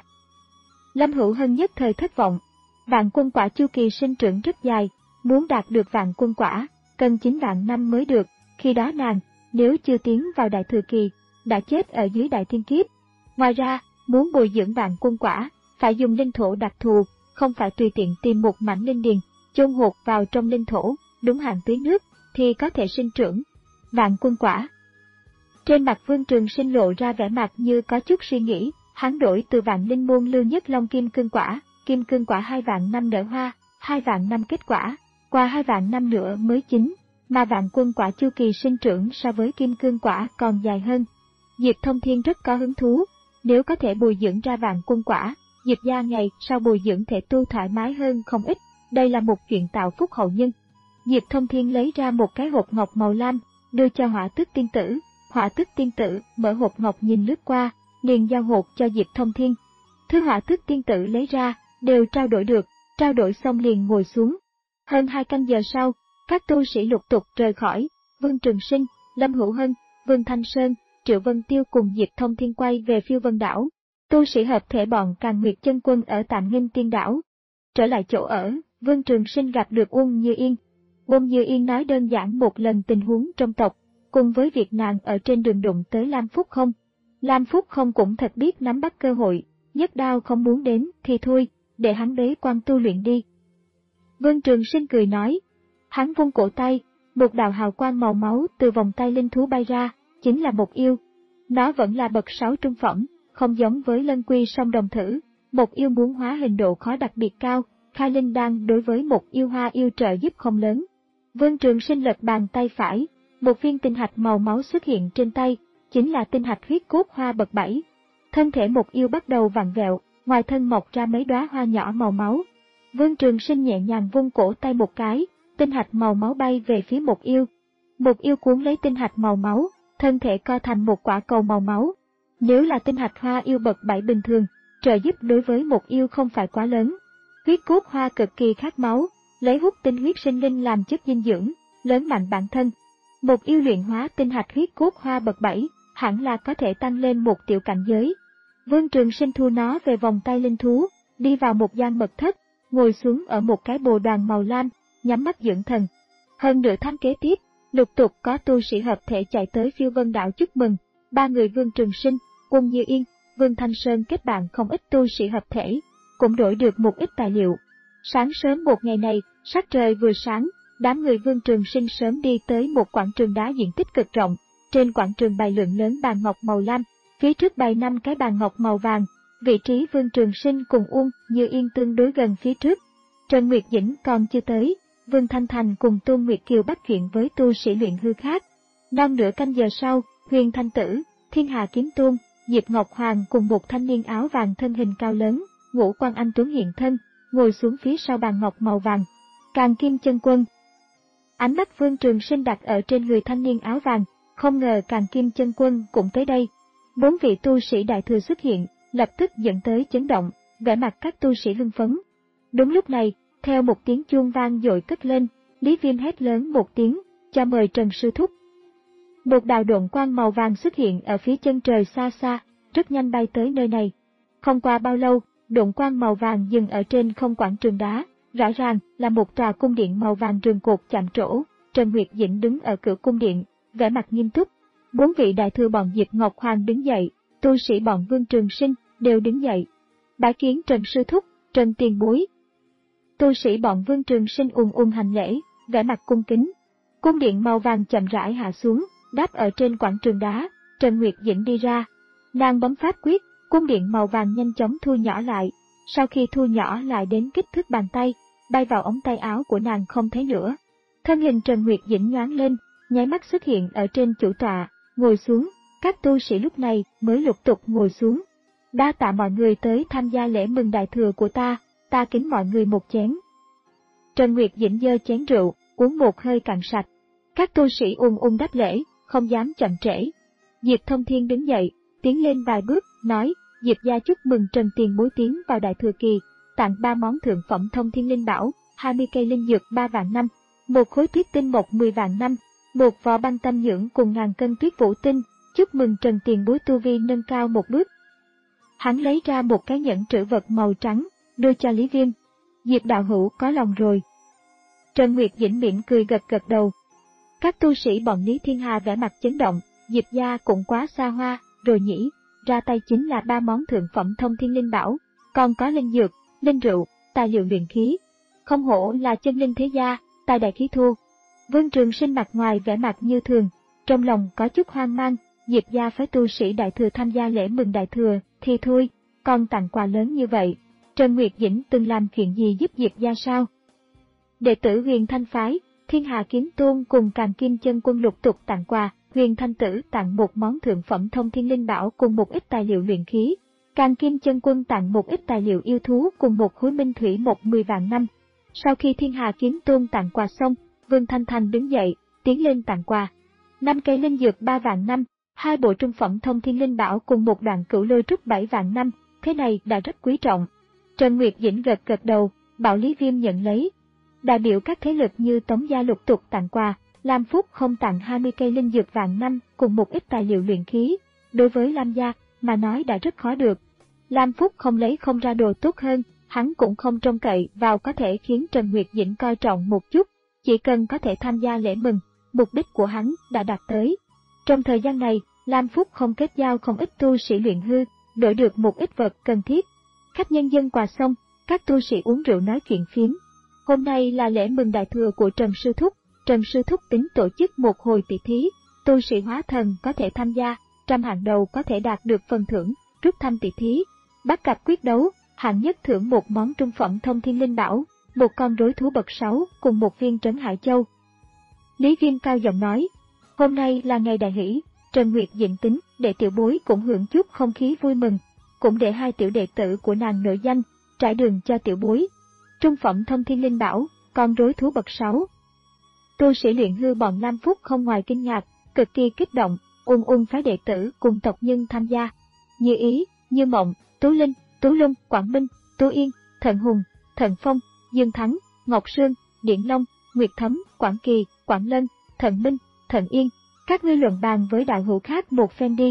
Lâm Hữu Hân nhất thời thất vọng. Vạn Quân Quả chu kỳ sinh trưởng rất dài, muốn đạt được Vạn Quân Quả, cần chín vạn năm mới được, khi đó nàng, nếu chưa tiến vào đại thừa kỳ, đã chết ở dưới đại thiên kiếp. Ngoài ra, muốn bồi dưỡng Vạn Quân Quả, phải dùng linh thổ đặc thù, không phải tùy tiện tìm một mảnh linh điền, chôn hột vào trong linh thổ, đúng hạn tưới nước, thì có thể sinh trưởng. Vạn Quân Quả. Trên mặt Vương Trường Sinh lộ ra vẻ mặt như có chút suy nghĩ, hắn đổi từ Vạn Linh môn Lưu Nhất Long Kim Cương Quả, Kim Cương Quả hai vạn năm nở hoa, hai vạn năm kết quả, qua hai vạn năm nữa mới chín, mà Vạn Quân Quả chu kỳ sinh trưởng so với Kim Cương Quả còn dài hơn. Diệp Thông Thiên rất có hứng thú, nếu có thể bồi dưỡng ra Vạn Quân Quả, Diệp gia ngày sau bồi dưỡng thể tu thoải mái hơn không ít, đây là một chuyện tạo phúc hậu nhân. Diệp Thông Thiên lấy ra một cái hộp ngọc màu lam, đưa cho Hỏa Tước tiên tử. Hỏa Tước tiên tử mở hộp ngọc nhìn lướt qua, liền giao hộp cho Diệp Thông Thiên. Thứ Hỏa Tước tiên tử lấy ra, đều trao đổi được, trao đổi xong liền ngồi xuống. Hơn hai canh giờ sau, các tu sĩ lục tục rời khỏi, Vương Trường Sinh, Lâm Hữu Hân, Vương Thanh Sơn, Triệu Vân Tiêu cùng Diệp Thông Thiên quay về Phiêu Vân đảo. Tu sĩ hợp thể bọn Càn Nguyệt chân quân ở Tạm Nghinh Tiên đảo. Trở lại chỗ ở, Vương Trường Sinh gặp được Uông Như Yên. Uông Như Yên nói đơn giản một lần tình huống trong tộc, cùng với việc nàng ở trên đường đụng tới Lam Phúc Không. Lam Phúc Không cũng thật biết nắm bắt cơ hội, nhất đao không muốn đến thì thôi, để hắn bế quan tu luyện đi. Vương Trường Sinh cười nói, hắn vung cổ tay, một đạo hào quang màu máu từ vòng tay linh thú bay ra, chính là một yêu. Nó vẫn là bậc sáu trung phẩm, không giống với Lân Quy Song Đồng Thử, một yêu muốn hóa hình độ khó đặc biệt cao, khai linh đan đối với một yêu hoa yêu trợ giúp không lớn. Vương Trường Sinh lật bàn tay phải, một viên tinh hạch màu máu xuất hiện trên tay, chính là tinh hạch huyết cốt hoa bậc bảy. Thân thể một yêu bắt đầu vặn vẹo, ngoài thân mọc ra mấy đóa hoa nhỏ màu máu. Vương Trường Sinh nhẹ nhàng vung cổ tay một cái, tinh hạch màu máu bay về phía một yêu. Một yêu cuốn lấy tinh hạch màu máu, thân thể co thành một quả cầu màu máu. Nếu là tinh hạch hoa yêu bậc bảy bình thường, trợ giúp đối với một yêu không phải quá lớn. Huyết cốt hoa cực kỳ khát máu, lấy hút tinh huyết sinh linh làm chất dinh dưỡng, lớn mạnh bản thân. Một yêu luyện hóa tinh hạch huyết cốt hoa bậc bảy, hẳn là có thể tăng lên một tiểu cảnh giới. Vương Trường Sinh thu nó về vòng tay linh thú, đi vào một gian mật thất, ngồi xuống ở một cái bồ đoàn màu lam, nhắm mắt dưỡng thần. Hơn nửa tháng kế tiếp, lục tục có tu sĩ hợp thể chạy tới Phiêu Vân đảo chúc mừng. Ba người Vương Trường Sinh, Uông Như Yên, Vương Thanh Sơn kết bạn không ít tu sĩ hợp thể, cũng đổi được một ít tài liệu. Sáng sớm một ngày này, sắc trời vừa sáng, đám người Vương Trường Sinh sớm đi tới một quảng trường đá diện tích cực rộng. Trên quảng trường bày lượng lớn bàn ngọc màu lam, phía trước bày năm cái bàn ngọc màu vàng. Vị trí Vương Trường Sinh cùng Uông Như Yên tương đối gần phía trước. Trần Nguyệt Dĩnh còn chưa tới, Vương Thanh Thành cùng Tôn Nguyệt Kiều bắt chuyện với tu sĩ luyện hư khác. Non nửa canh giờ sau, Huyền Thanh Tử, Thiên Hà Kiếm Tôn, Diệp Ngọc Hoàng cùng một thanh niên áo vàng thân hình cao lớn, Ngũ Quan Anh Tuấn hiện thân, ngồi xuống phía sau bàn ngọc màu vàng. Càn Kim chân quân. Ánh mắt Vương Trường Sinh đặt ở trên người thanh niên áo vàng, không ngờ Càn Kim chân quân cũng tới đây. Bốn vị tu sĩ đại thừa xuất hiện, lập tức dẫn tới chấn động, vẻ mặt các tu sĩ hưng phấn. Đúng lúc này, theo một tiếng chuông vang dội cất lên, Lý Viêm hét lớn một tiếng, cho mời Trần Sư Thúc. Một đạo độn quang màu vàng xuất hiện ở phía chân trời xa xa, rất nhanh bay tới nơi này. Không qua bao lâu, độn quang màu vàng dừng ở trên không quảng trường đá, rõ ràng là một tòa cung điện màu vàng rừng cột chạm trổ. Trần Nguyệt Dĩnh đứng ở cửa cung điện, vẻ mặt nghiêm túc. Bốn vị đại thừa bọn Diệp Ngọc Hoàng đứng dậy, tu sĩ bọn Vương Trường Sinh đều đứng dậy. Bái kiến Trần Sư Thúc, Trần Tiền Bối. Tu sĩ bọn Vương Trường Sinh ùn ùn hành lễ, vẻ mặt cung kính. Cung điện màu vàng chậm rãi hạ xuống, đáp ở trên quảng trường đá. Trần Nguyệt Dĩnh đi ra, nàng bấm pháp quyết, cung điện màu vàng nhanh chóng thu nhỏ lại. Sau khi thu nhỏ lại đến kích thước bàn tay, bay vào ống tay áo của nàng không thấy nữa. Thân hình Trần Nguyệt Dĩnh nhoáng lên, nháy mắt xuất hiện ở trên chủ tọa, ngồi xuống. Các tu sĩ lúc này mới lục tục ngồi xuống. Đa tạ mọi người tới tham gia lễ mừng đại thừa của ta, ta kính mọi người một chén. Trần Nguyệt Dĩnh giơ chén rượu, uống một hơi cạn sạch. Các tu sĩ ung ung đáp lễ, không dám chậm trễ. Diệp Thông Thiên đứng dậy, tiến lên vài bước, nói, Diệp gia chúc mừng Trần tiền bối tiến vào đại thừa kỳ, tặng ba món thượng phẩm thông thiên linh bảo, hai mươi cây linh dược ba vạn năm, một khối tuyết tinh mộc mười vạn năm, một vò băng tâm nhưỡng cùng ngàn cân tuyết vũ tinh, chúc mừng Trần tiền bối tu vi nâng cao một bước. Hắn lấy ra một cái nhẫn trữ vật màu trắng, đưa cho Lý Viêm. Diệp đạo hữu có lòng rồi. Trần Nguyệt Dĩnh mỉm cười gật gật đầu. Các tu sĩ bọn Lý Thiên Hà vẻ mặt chấn động, Diệp gia cũng quá xa hoa, rồi nhỉ, ra tay chính là ba món thượng phẩm thông thiên linh bảo, còn có linh dược, linh rượu, tài liệu luyện khí. Không hổ là chân linh thế gia, tài đại khí thô. Vương Trường Sinh mặt ngoài vẻ mặt như thường, trong lòng có chút hoang mang, Diệp gia phái tu sĩ đại thừa tham gia lễ mừng đại thừa, thì thôi, còn tặng quà lớn như vậy. Trần Nguyệt Dĩnh từng làm chuyện gì giúp Diệp gia sao? Đệ tử Huyền Thanh phái, Thiên Hà Kiếm Tôn cùng Càn Kim Chân Quân lục tục tặng quà, Huyền Thanh Tử tặng một món thượng phẩm thông thiên linh bảo cùng một ít tài liệu luyện khí, Càn Kim Chân Quân tặng một ít tài liệu yêu thú cùng một khối minh thủy một mười vạn năm. Sau khi Thiên Hà Kiếm Tôn tặng quà xong, Vương Thanh Thành đứng dậy, tiến lên tặng quà. Năm cây linh dược ba vạn năm, hai bộ trung phẩm thông thiên linh bảo cùng một đoạn cửu lôi trúc bảy vạn năm, thế này đã rất quý trọng. Trần Nguyệt Dĩnh gật gật đầu, bảo Lý Viêm nhận lấy. Đại biểu các thế lực như Tống gia lục tục tặng quà, Lam Phúc không tặng hai mươi cây linh dược vạn năm cùng một ít tài liệu luyện khí. Đối với Lam gia mà nói đã rất khó được. Lam Phúc không lấy không ra đồ tốt hơn, hắn cũng không trông cậy vào có thể khiến Trần Nguyệt Dĩnh coi trọng một chút, chỉ cần có thể tham gia lễ mừng, mục đích của hắn đã đạt tới. Trong thời gian này, Lam Phúc không kết giao không ít tu sĩ luyện hư, đổi được một ít vật cần thiết. Khách nhân dân quà xong, các tu sĩ uống rượu nói chuyện phiếm. Hôm nay là lễ mừng đại thừa của Trần Sư Thúc, Trần Sư Thúc tính tổ chức một hồi tỷ thí, tu sĩ hóa thần có thể tham gia, trăm hạng đầu có thể đạt được phần thưởng, rút thăm tỷ thí. Bắt cặp quyết đấu, hạng nhất thưởng một món trung phẩm thông thiên linh bảo, một con rối thú bậc sáu cùng một viên trấn hải châu. Lý Viêm cao giọng nói, hôm nay là ngày đại hỷ, Trần Nguyệt Dĩnh tính để tiểu bối cũng hưởng chút không khí vui mừng, cũng để hai tiểu đệ tử của nàng nổi danh, trải đường cho tiểu bối. Trung phẩm thông thiên linh bảo, con rối thú bậc sáu. Tu sĩ luyện hư bọn Lam Phúc không ngoài kinh ngạc, cực kỳ kích động, ung ung phái đệ tử cùng tộc nhân tham gia. Như Ý, Như Mộng, Tú Linh, Tú Lung, Quảng Minh, Tú Yên, Thận Hùng, Thận Phong, Dương Thắng, Ngọc Sương, Điển Long, Nguyệt Thấm, Quảng Kỳ, Quảng Lân, Thận Minh, Thận Yên, các ngươi luận bàn với đạo hữu khác một phen đi.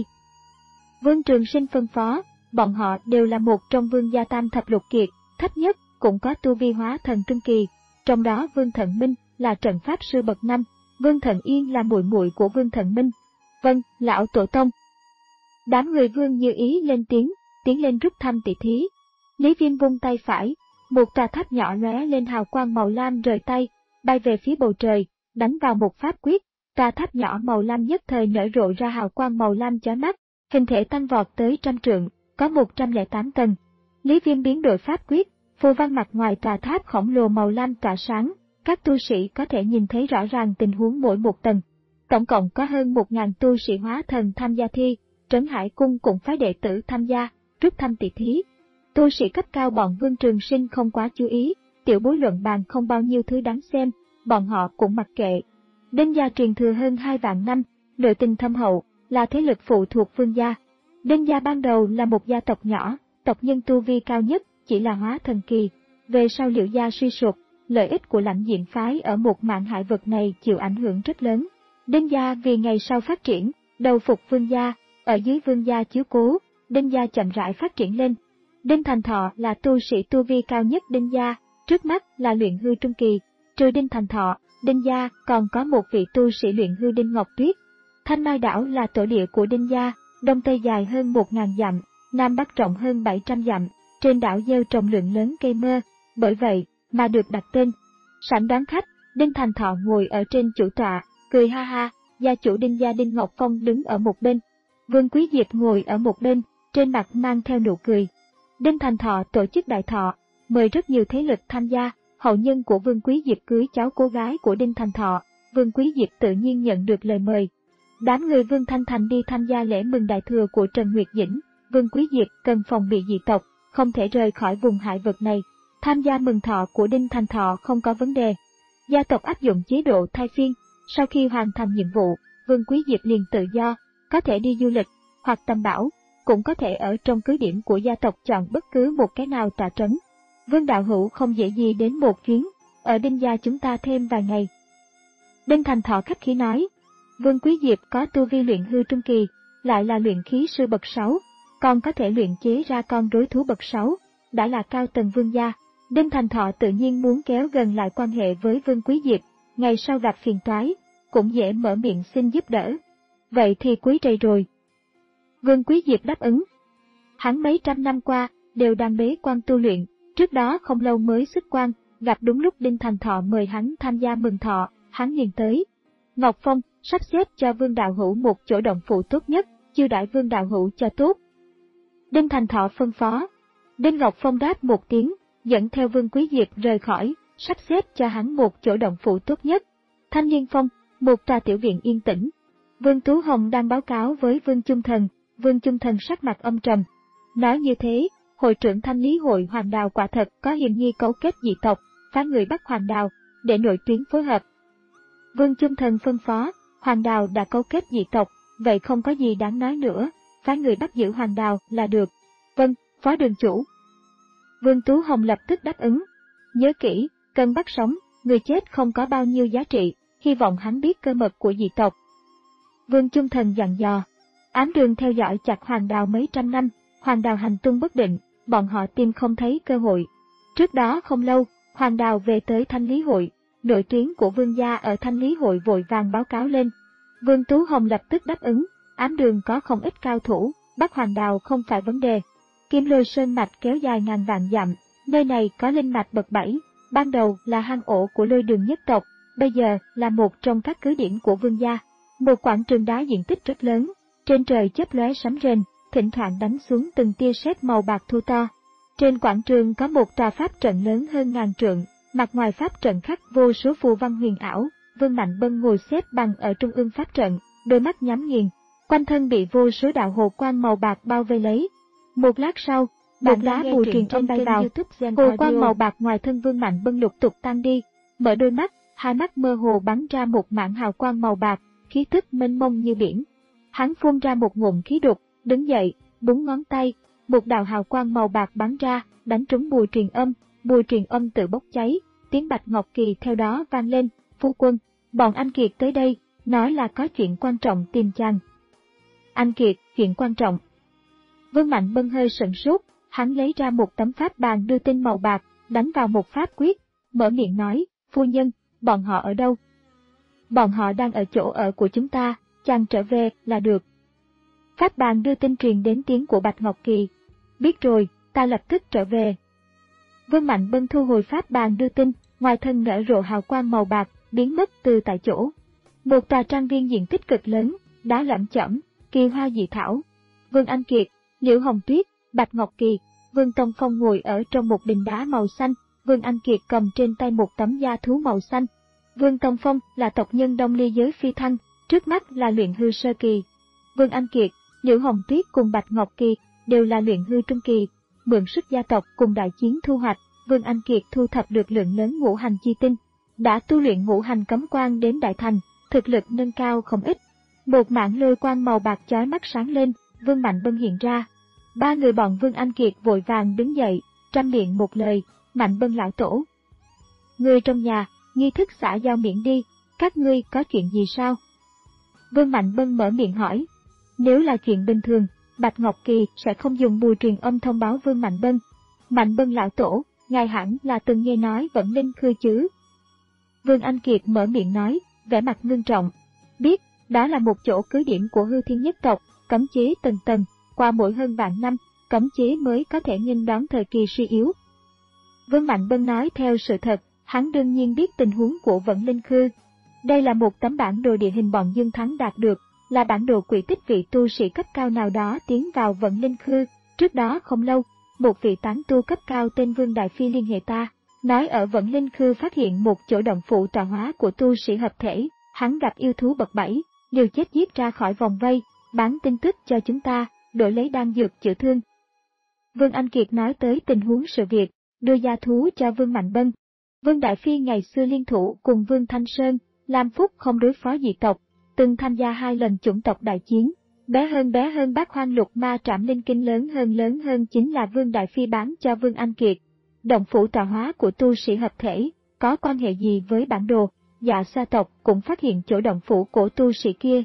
Vương Trường Sinh phân phó, bọn họ đều là một trong vương gia tam thập lục kiệt, thấp nhất cũng có tu vi hóa thần trung kỳ, trong đó Vương Thận Minh là trận pháp sư bậc năm, Vương Thận Yên là muội muội của Vương Thận Minh. Vâng, lão tổ tông. Đám người Vương Như Ý lên tiếng, tiến lên rút thăm tỷ thí. Lý Viêm vung tay phải, một tòa tháp nhỏ lóe lên hào quang màu lam rời tay, bay về phía bầu trời, đánh vào một pháp quyết. Tòa tháp nhỏ màu lam nhất thời nở rộ ra hào quang màu lam chói mắt, hình thể tăng vọt tới trăm trượng, có một trăm lẻ tám tầng. Lý Viêm biến đổi pháp quyết, phù văn mặt ngoài tòa tháp khổng lồ màu lam tỏa sáng, các tu sĩ có thể nhìn thấy rõ ràng tình huống mỗi một tầng. Tổng cộng có hơn một nghìn tu sĩ hóa thần tham gia thi, Trấn Hải Cung cũng phái đệ tử tham gia, rút thăm tỷ thí. Tu sĩ cấp cao bọn Vương Trường Sinh không quá chú ý, tiểu bối luận bàn không bao nhiêu thứ đáng xem, bọn họ cũng mặc kệ. Đinh gia truyền thừa hơn hai vạn năm, nội tình thâm hậu, là thế lực phụ thuộc Vương gia. Đinh gia ban đầu là một gia tộc nhỏ, tộc nhân tu vi cao nhất chỉ là hóa thần kỳ. Về sau Liễu gia suy sụp, lợi ích của Lãnh Diện phái ở một mạn hải vực này chịu ảnh hưởng rất lớn. Đinh gia vì ngày sau phát triển, đầu phục Vương gia, ở dưới Vương gia chiếu cố, Đinh gia chậm rãi phát triển lên. Đinh Thành Thọ là tu sĩ tu vi cao nhất Đinh gia, trước mắt là luyện hư trung kỳ, trừ Đinh Thành Thọ, Đinh gia còn có một vị tu sĩ luyện hư Đinh Ngọc Tuyết. Thanh Mai đảo là tổ địa của Đinh gia, đông tây dài hơn một nghìn dặm, nam bắc rộng hơn bảy trăm dặm, trên đảo gieo trồng lượng lớn cây mơ, bởi vậy mà được đặt tên. Sảnh đón khách, Đinh Thành Thọ ngồi ở trên chủ tọa, cười ha ha, gia chủ Đinh gia Đinh Ngọc Phong đứng ở một bên. Vương Quý Diệp ngồi ở một bên, trên mặt mang theo nụ cười. Đinh Thành Thọ tổ chức đại thọ, mời rất nhiều thế lực tham gia, hậu nhân của Vương Quý Diệp cưới cháu cô gái của Đinh Thành Thọ, Vương Quý Diệp tự nhiên nhận được lời mời. Đám người Vương Thanh Thành đi tham gia lễ mừng đại thừa của Trần Nguyệt Dĩnh. Vương Quý Diệp cần phòng bị dị tộc, không thể rời khỏi vùng hải vực này. Tham gia mừng thọ của Đinh Thành Thọ không có vấn đề. Gia tộc áp dụng chế độ thay phiên. Sau khi hoàn thành nhiệm vụ, Vương Quý Diệp liền tự do, có thể đi du lịch, hoặc tầm bảo, cũng có thể ở trong cứ điểm của gia tộc chọn bất cứ một cái nào tọa trấn. Vương đạo hữu không dễ gì đến một chuyến, ở Đinh gia chúng ta thêm vài ngày. Đinh Thành Thọ khách khí nói, Vương Quý Diệp có tu vi luyện hư trung kỳ, lại là luyện khí sư bậc sáu, còn có thể luyện chế ra con rối thú bậc sáu, đã là cao tầng vương gia. Đinh Thành Thọ tự nhiên muốn kéo gần lại quan hệ với Vương Quý Diệp, ngày sau gặp phiền toái, cũng dễ mở miệng xin giúp đỡ. Vậy thì quý trầy rồi. Vương Quý Diệp đáp ứng. Hắn mấy trăm năm qua, đều đang bế quan tu luyện, trước đó không lâu mới xuất quan, gặp đúng lúc Đinh Thành Thọ mời hắn tham gia mừng thọ, hắn liền tới. Ngọc Phong, sắp xếp cho Vương đạo hữu một chỗ động phủ tốt nhất, chiêu đãi Vương đạo hữu cho tốt. Đinh Thành Thọ phân phó. Đinh Ngọc Phong đáp một tiếng, dẫn theo Vương Quý Diệp rời khỏi, sắp xếp cho hắn một chỗ động phủ tốt nhất. Thanh Niên Phong, một tòa tiểu viện yên tĩnh. Vương Tú Hồng đang báo cáo với Vương Chung Thần, Vương Chung Thần sắc mặt âm trầm. Nói như thế, hội trưởng Thanh Lý hội Hoàng Đào quả thật có hiềm nghi cấu kết dị tộc, phá người bắt Hoàng Đào, để nội tuyến phối hợp. Vương Chung Thần phân phó, Hoàng Đào đã cấu kết dị tộc, vậy không có gì đáng nói nữa, phá người bắt giữ Hoàng Đào là được. Vâng, phó đường chủ. Vương Tú Hồng lập tức đáp ứng. Nhớ kỹ, cần bắt sống, người chết không có bao nhiêu giá trị, hy vọng hắn biết cơ mật của dị tộc. Vương Chung Thần dặn dò. Ám Đường theo dõi chặt Hoàng Đào mấy trăm năm, Hoàng Đào hành tung bất định, bọn họ tìm không thấy cơ hội. Trước đó không lâu, Hoàng Đào về tới Thanh Lý hội, nội tuyến của Vương gia ở Thanh Lý hội vội vàng báo cáo lên. Vương Tú Hồng lập tức đáp ứng, Ám Đường có không ít cao thủ, bắt Hoàng Đào không phải vấn đề. Kim Lôi Sơn mạch kéo dài ngàn vạn dặm, nơi này có linh mạch bậc bảy, ban đầu là hang ổ của Lôi Đường nhất tộc, bây giờ là một trong các cứ điểm của Vương gia. Một quảng trường đá diện tích rất lớn, trên trời chớp lóe sấm rền, thỉnh thoảng đánh xuống từng tia sét màu bạc thu to. Trên quảng trường có một tòa pháp trận lớn hơn ngàn trượng, mặt ngoài pháp trận khắc vô số phù văn huyền ảo. Vương Mạnh Bân ngồi xếp bằng ở trung ương pháp trận, đôi mắt nhắm nghiền, quanh thân bị vô số đạo hồ quang màu bạc bao vây lấy. Một lát sau, một lá bùa truyền âm bay vào, hồ quang màu bạc ngoài thân Vương Mạnh Bân lục tục tan đi, mở đôi mắt, hai mắt mơ hồ bắn ra một mảng hào quang màu bạc, khí tức mênh mông như biển. Hắn phun ra một ngụm khí đục, đứng dậy, búng ngón tay, một đạo hào quang màu bạc bắn ra, đánh trúng bùa truyền âm, bùa truyền âm tự bốc cháy, tiếng Bạch Ngọc Kỳ theo đó vang lên, phu quân, bọn anh Kiệt tới đây, nói là có chuyện quan trọng tìm chàng. Anh Kiệt, chuyện quan trọng. Vương Mạnh Bân hơi sửng sốt, hắn lấy ra một tấm pháp bàn đưa tin màu bạc, đánh vào một pháp quyết, mở miệng nói, phu nhân, bọn họ ở đâu? Bọn họ đang ở chỗ ở của chúng ta, chàng trở về là được. Pháp bàn đưa tin truyền đến tiếng của Bạch Ngọc Kỳ. Biết rồi, ta lập tức trở về. Vương Mạnh Bân thu hồi pháp bàn đưa tin, ngoài thân nở rộ hào quang màu bạc, biến mất từ tại chỗ. Một tòa trang viên diện tích cực lớn, đá lởm chởm, kỳ hoa dị thảo. Vương Anh Kiệt, Liễu Hồng Tuyết, Bạch Ngọc Kỳ, Vương Tông Phong ngồi ở trong một đình đá màu xanh, Vương Anh Kiệt cầm trên tay một tấm da thú màu xanh. Vương Tông Phong là tộc nhân Đông Ly giới phi thăng, trước mắt là luyện hư sơ kỳ. Vương Anh Kiệt, Liễu Hồng Tuyết cùng Bạch Ngọc Kỳ đều là luyện hư trung kỳ. Mượn sức gia tộc cùng đại chiến thu hoạch, Vương Anh Kiệt thu thập được lượng lớn ngũ hành chi tinh, đã tu luyện ngũ hành cấm quang đến đại thành, thực lực nâng cao không ít. Một mảng lôi quang màu bạc chói mắt sáng lên, Vương Mạnh Bân hiện ra. Ba người bọn Vương Anh Kiệt vội vàng đứng dậy, trăm miệng một lời, Mạnh Bân lão tổ. Người trong nhà, nghi thức xã giao miệng đi, các ngươi có chuyện gì sao? Vương Mạnh Bân mở miệng hỏi. Nếu là chuyện bình thường, Bạch Ngọc Kỳ sẽ không dùng bùa truyền âm thông báo Vương Mạnh Bân. Mạnh Bân lão tổ, ngài hẳn là từng nghe nói Vẫn Linh Khư chứ? Vương Anh Kiệt mở miệng nói, vẻ mặt ngưng trọng. Biết, đó là một chỗ cứ điểm của hư thiên nhất tộc, cấm chế tầng tầng, qua mỗi hơn vạn năm, cấm chế mới có thể nghênh đón thời kỳ suy yếu. Vương Mạnh Bân nói theo sự thật, hắn đương nhiên biết tình huống của Vẫn Linh Khư. Đây là một tấm bản đồ địa hình bọn Dương Thắng đạt được, là bản đồ quỹ tích vị tu sĩ cấp cao nào đó tiến vào Vẫn Linh Khư. Trước đó không lâu, một vị tán tu cấp cao tên Vương Đại Phi liên hệ ta, nói ở Vẫn Linh Khư phát hiện một chỗ động phủ tọa hóa của tu sĩ hợp thể, hắn gặp yêu thú bậc bảy, liều chết giết ra khỏi vòng vây, bán tin tức cho chúng ta, đổi lấy đan dược chữa thương. Vương Anh Kiệt nói tới tình huống sự việc, đưa gia thú cho Vương Mạnh Bân. Vương Đại Phi ngày xưa liên thủ cùng Vương Thanh Sơn, làm phúc không đối phó dị tộc, từng tham gia hai lần chủng tộc đại chiến. Bé hơn bé hơn Bát Hoang Lục Ma Trảm Linh Kinh, lớn hơn lớn hơn chính là Vương Đại Phi bán cho Vương Anh Kiệt. Động phủ tọa hóa của tu sĩ hợp thể, có quan hệ gì với bản đồ? Dạ Sa tộc cũng phát hiện chỗ động phủ của tu sĩ kia.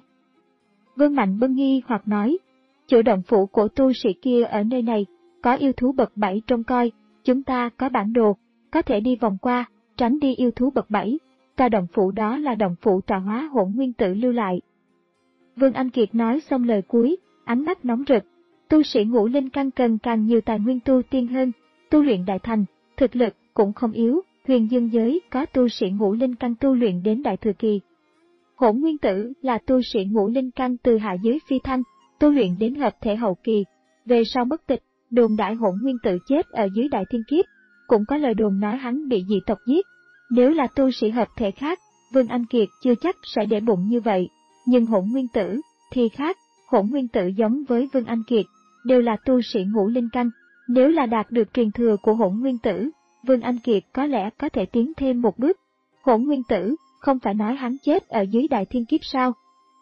Vương Mạnh Bân nghi hoặc nói, chỗ động phủ của tu sĩ kia ở nơi này, có yêu thú bậc bảy trông coi, chúng ta có bản đồ, có thể đi vòng qua, tránh đi yêu thú bậc bảy. Tòa động phủ đó là động phủ tọa hóa Hỗn Nguyên Tử lưu lại. Vương Anh Kiệt nói xong lời cuối, ánh mắt nóng rực. Tu sĩ ngũ linh căn cần càng nhiều tài nguyên tu tiên hơn, tu luyện đại thành, thực lực cũng không yếu. Huyền Dương giới có tu sĩ ngũ linh căn tu luyện đến đại thừa kỳ. Hỗn Nguyên Tử là tu sĩ ngũ linh căn từ hạ giới phi thăng, tu luyện đến hợp thể hậu kỳ. Về sau mất tịch, đồn đại Hỗn Nguyên Tử chết ở dưới đại thiên kiếp, cũng có lời đồn nói hắn bị dị tộc giết. Nếu là tu sĩ hợp thể khác, Vương Anh Kiệt chưa chắc sẽ để bụng như vậy, nhưng Hỗn Nguyên Tử thì khác. Hỗn Nguyên Tử giống với Vương Anh Kiệt, đều là tu sĩ ngũ linh căn. Nếu là đạt được truyền thừa của Hỗn Nguyên Tử, Vương Anh Kiệt có lẽ có thể tiến thêm một bước. Hỗn Nguyên Tử, không phải nói hắn chết ở dưới đại thiên kiếp sao?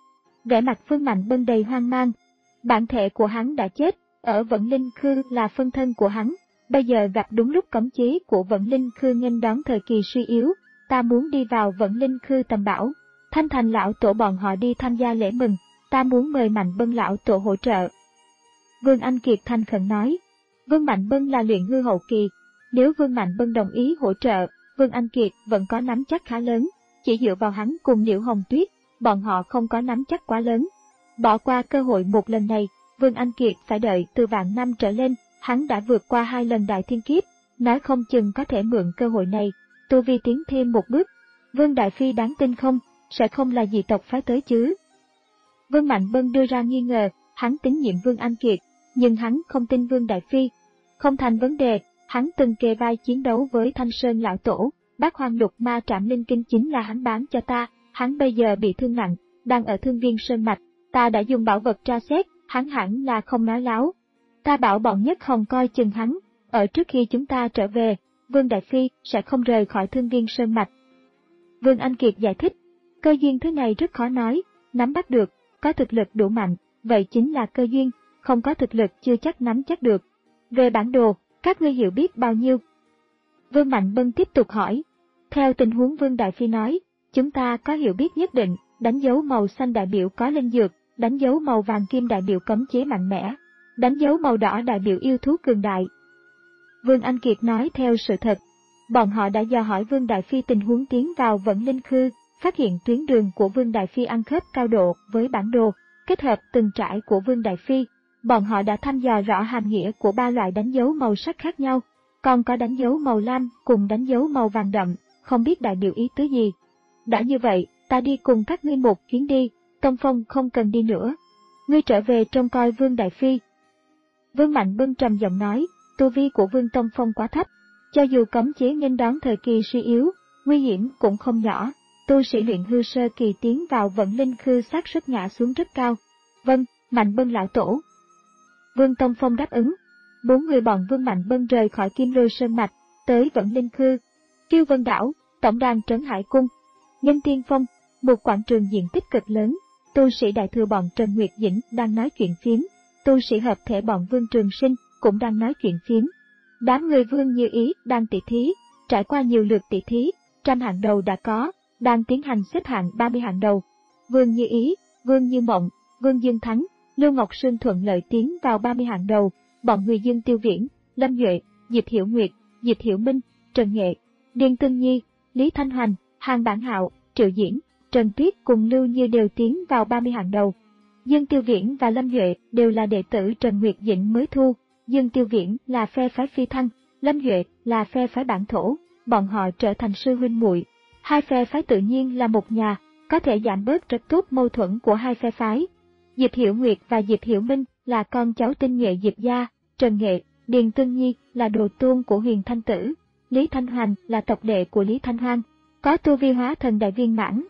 Vẻ mặt Vương Mạnh Bân đầy hoang mang. Bản thể của hắn đã chết, ở Vận Linh Khư là phân thân của hắn, bây giờ gặp đúng lúc cấm chế của Vận Linh Khư nghênh đón thời kỳ suy yếu, ta muốn đi vào Vận Linh Khư tầm bảo. Thanh Thành lão tổ bọn họ đi tham gia lễ mừng, ta muốn mời Mạnh Bân lão tổ hỗ trợ. Vương Anh Kiệt thành khẩn nói, Vương Mạnh Bân là luyện hư hậu kỳ. Nếu Vương Mạnh Bân đồng ý hỗ trợ, Vương Anh Kiệt vẫn có nắm chắc khá lớn, chỉ dựa vào hắn cùng Liễu Hồng Tuyết, bọn họ không có nắm chắc quá lớn. Bỏ qua cơ hội một lần này, Vương Anh Kiệt phải đợi từ vạn năm trở lên, hắn đã vượt qua hai lần đại thiên kiếp, nói không chừng có thể mượn cơ hội này, tu vi tiến thêm một bước. Vương Đại Phi đáng tin không, sẽ không là dị tộc phái tới chứ? Vương Mạnh Bân đưa ra nghi ngờ, hắn tín nhiệm Vương Anh Kiệt, nhưng hắn không tin Vương Đại Phi. Không thành vấn đề. Hắn từng kề vai chiến đấu với Thanh Sơn lão tổ, Bát Hoang Lục Ma Trảm Linh Kinh chính là hắn bán cho ta, hắn bây giờ bị thương nặng, đang ở Thương Viên Sơn Mạch, ta đã dùng bảo vật tra xét, hắn hẳn là không nói láo. Ta bảo bọn Nhất Hồng coi chừng hắn, ở trước khi chúng ta trở về, Vương Đại Phi sẽ không rời khỏi Thương Viên Sơn Mạch. Vương Anh Kiệt giải thích, cơ duyên thứ này rất khó nói, nắm bắt được, có thực lực đủ mạnh, vậy chính là cơ duyên, không có thực lực chưa chắc nắm chắc được. Về bản đồ, các ngươi hiểu biết bao nhiêu? Vương Mạnh Bân tiếp tục hỏi. Theo tình huống Vương Đại Phi nói, chúng ta có hiểu biết nhất định, đánh dấu màu xanh đại biểu có linh dược, đánh dấu màu vàng kim đại biểu cấm chế mạnh mẽ, đánh dấu màu đỏ đại biểu yêu thú cường đại. Vương Anh Kiệt nói theo sự thật. Bọn họ đã dò hỏi Vương Đại Phi tình huống tiến vào Vận Linh Khư, phát hiện tuyến đường của Vương Đại Phi ăn khớp cao độ với bản đồ, kết hợp từng trải của Vương Đại Phi. Bọn họ đã thăm dò rõ hàm nghĩa của ba loại đánh dấu màu sắc khác nhau, còn có đánh dấu màu lam cùng đánh dấu màu vàng đậm, không biết đại biểu ý tứ gì. Đã như vậy, ta đi cùng các ngươi một chuyến đi, Tông Phong không cần đi nữa. Ngươi trở về trông coi Vương Đại Phi. Vương Mạnh Bân trầm giọng nói, tu vi của Vương Tông Phong quá thấp, cho dù cấm chế nghênh đón thời kỳ suy yếu, nguy hiểm cũng không nhỏ. Tu sĩ luyện hư sơ kỳ tiến vào Vận Linh Khư xác suất ngã xuống rất cao. Vâng, Mạnh Bân lão tổ. Vương Tông Phong đáp ứng. Bốn người bọn Vương Mạnh Bân rời khỏi Kim Lôi Sơn Mạch, tới Vận Linh Khư, Kiêu Vân Đảo, tổng đàn Trấn Hải Cung, Nhân Tiên Phong, một quảng trường diện tích cực lớn. Tu sĩ đại thừa bọn Trần Nguyệt Dĩnh đang nói chuyện phiếm, tu sĩ hợp thể bọn Vương Trường Sinh cũng đang nói chuyện phiếm. Đám người Vương Như Ý đang tỷ thí, trải qua nhiều lượt tỷ thí, trăm hạng đầu đã có, đang tiến hành xếp hạng ba mươi hạng đầu. Vương Như Ý, Vương Như Mộng, Vương Dương Thắng, Lưu Ngọc Sương thuận lợi tiến vào ba mươi hạng đầu, bọn người Dương Tiêu Viễn, Lâm Duệ, Diệp Hiểu Nguyệt, Diệp Hiểu Minh, Trần Nghệ, Điền Tương Nhi, Lý Thanh Hoành, Hàng Bản Hạo, Triệu Diễn, Trần Tuyết cùng Lưu Như đều tiến vào ba mươi hạng đầu. Dương Tiêu Viễn và Lâm Duệ đều là đệ tử Trần Nguyệt Dĩnh mới thu, Dương Tiêu Viễn là phe phái Phi Thăng, Lâm Duệ là phe phái Bản Thổ, bọn họ trở thành sư huynh muội. Hai phe phái tự nhiên là một nhà, có thể giảm bớt rất tốt mâu thuẫn của hai phe phái. Diệp Hiểu Nguyệt và Diệp Hiểu Minh là con cháu tinh nhuệ Diệp gia, Trần Nghệ, Điền Tương Nhi là đồ tôn của Huyền Thanh Tử, Lý Thanh Hoành là tộc đệ của Lý Thanh Hoang, có tu vi hóa thần đại viên mãn.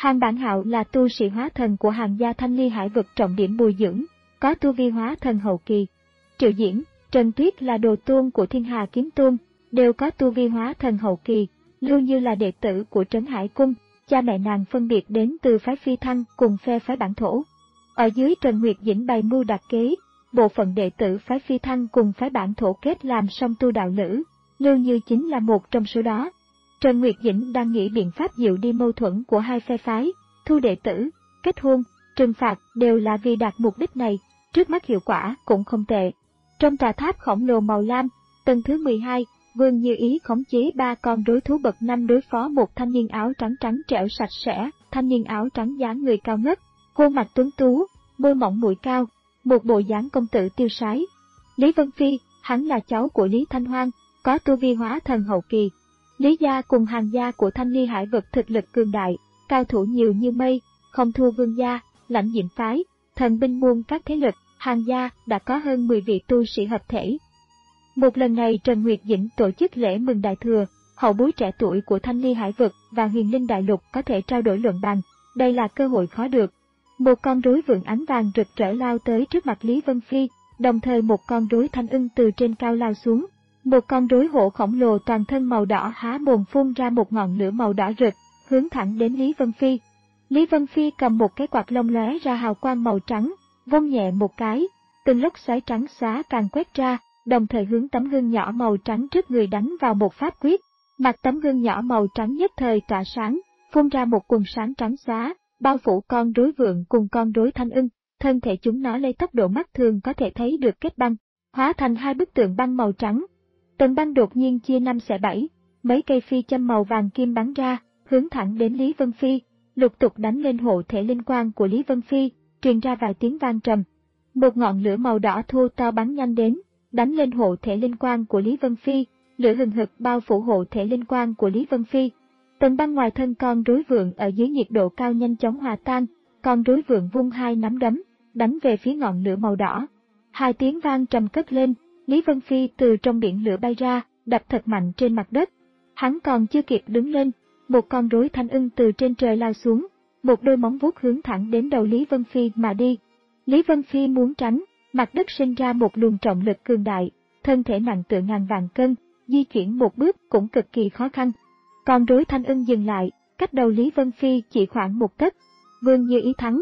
Hàng Bản Hạo là tu sĩ hóa thần của Hàng gia Thanh Ly Hải vực trọng điểm bồi dưỡng, có tu vi hóa thần hậu kỳ. Triệu Diễn, Trần Tuyết là đồ tôn của Thiên Hà Kiếm Tôn, đều có tu vi hóa thần hậu kỳ. Lưu Như là đệ tử của Trấn Hải Cung, cha mẹ nàng phân biệt đến từ phái Phi Thăng cùng phe phái Bản Thổ. Ở dưới Trần Nguyệt Dĩnh bày mưu đặc kế, bộ phận đệ tử phái Phi Thăng cùng phái Bản Thổ kết làm song tu đạo lữ, Lưu Như chính là một trong số đó. Trần Nguyệt Dĩnh đang nghĩ biện pháp dịu đi mâu thuẫn của hai phe phái, thu đệ tử, kết hôn, trừng phạt đều là vì đạt mục đích này, trước mắt hiệu quả cũng không tệ. Trong tòa tháp khổng lồ màu lam, tầng thứ mười hai, Vương Như Ý khống chế ba con rối thú bậc năm đối phó một thanh niên áo trắng trắng trẻo sạch sẽ, thanh niên áo trắng dáng người cao ngất, khuôn mặt tuấn tú, môi mỏng mũi cao, một bộ dáng công tử tiêu sái. Lý Vân Phi, hắn là cháu của Lý Thanh Hoang, có tu vi hóa thần hậu kỳ. Lý gia cùng Hàng gia của Thanh Ly Hải vực thực lực cường đại, cao thủ nhiều như mây, không thua Vương gia, Lãnh Diệm phái, Thần binh muôn các thế lực. Hàng gia đã có hơn mười vị tu sĩ hợp thể. Một lần này Trần Nguyệt Dĩnh tổ chức lễ mừng đại thừa, hậu bối trẻ tuổi của Thanh Ly Hải vực và Huyền Linh Đại Lục có thể trao đổi luận bàn, đây là cơ hội khó được. Một con rối vượng ánh vàng rực rỡ lao tới trước mặt Lý Vân Phi, đồng thời một con rối thanh ưng từ trên cao lao xuống. Một con rối hổ khổng lồ toàn thân màu đỏ há mồm phun ra một ngọn lửa màu đỏ rực, hướng thẳng đến Lý Vân Phi. Lý Vân Phi cầm một cái quạt lông lóe ra hào quang màu trắng, vung nhẹ một cái, từng lốc xoáy trắng xóa càng quét ra, đồng thời hướng tấm gương nhỏ màu trắng trước người đánh vào một pháp quyết. Mặt tấm gương nhỏ màu trắng nhất thời tỏa sáng, phun ra một quần sáng trắng xóa, bao phủ con rối vượng cùng con rối thanh ưng, thân thể chúng nó lấy tốc độ mắt thường có thể thấy được kết băng, hóa thành hai bức tượng băng màu trắng. Tầng băng đột nhiên chia năm xẻ bảy, mấy cây phi châm màu vàng kim bắn ra, hướng thẳng đến Lý Vân Phi, lục tục đánh lên hộ thể linh quang của Lý Vân Phi, truyền ra vài tiếng vang trầm. Một ngọn lửa màu đỏ thô to bắn nhanh đến, đánh lên hộ thể linh quang của Lý Vân Phi, lửa hừng hực bao phủ hộ thể linh quang của Lý Vân Phi. Tầng băng ngoài thân con rối vượng ở dưới nhiệt độ cao nhanh chóng hòa tan, con rối vượng vung hai nắm đấm, đánh về phía ngọn lửa màu đỏ. Hai tiếng vang trầm cất lên, Lý Vân Phi từ trong biển lửa bay ra, đập thật mạnh trên mặt đất. Hắn còn chưa kịp đứng lên, một con rối thanh ưng từ trên trời lao xuống, một đôi móng vuốt hướng thẳng đến đầu Lý Vân Phi mà đi. Lý Vân Phi muốn tránh, mặt đất sinh ra một luồng trọng lực cường đại, thân thể nặng tựa ngàn vạn cân, di chuyển một bước cũng cực kỳ khó khăn. Con rối thanh ưng dừng lại, cách đầu Lý Vân Phi chỉ khoảng một tấc. Vương Như Ý thắng.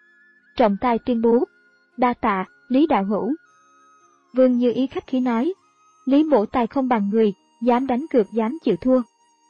Trọng tài tuyên bố. Đa tạ, Lý đạo hữu. Vương Như Ý khách khí nói. Lý mỗ tài không bằng người, dám đánh cược dám chịu thua.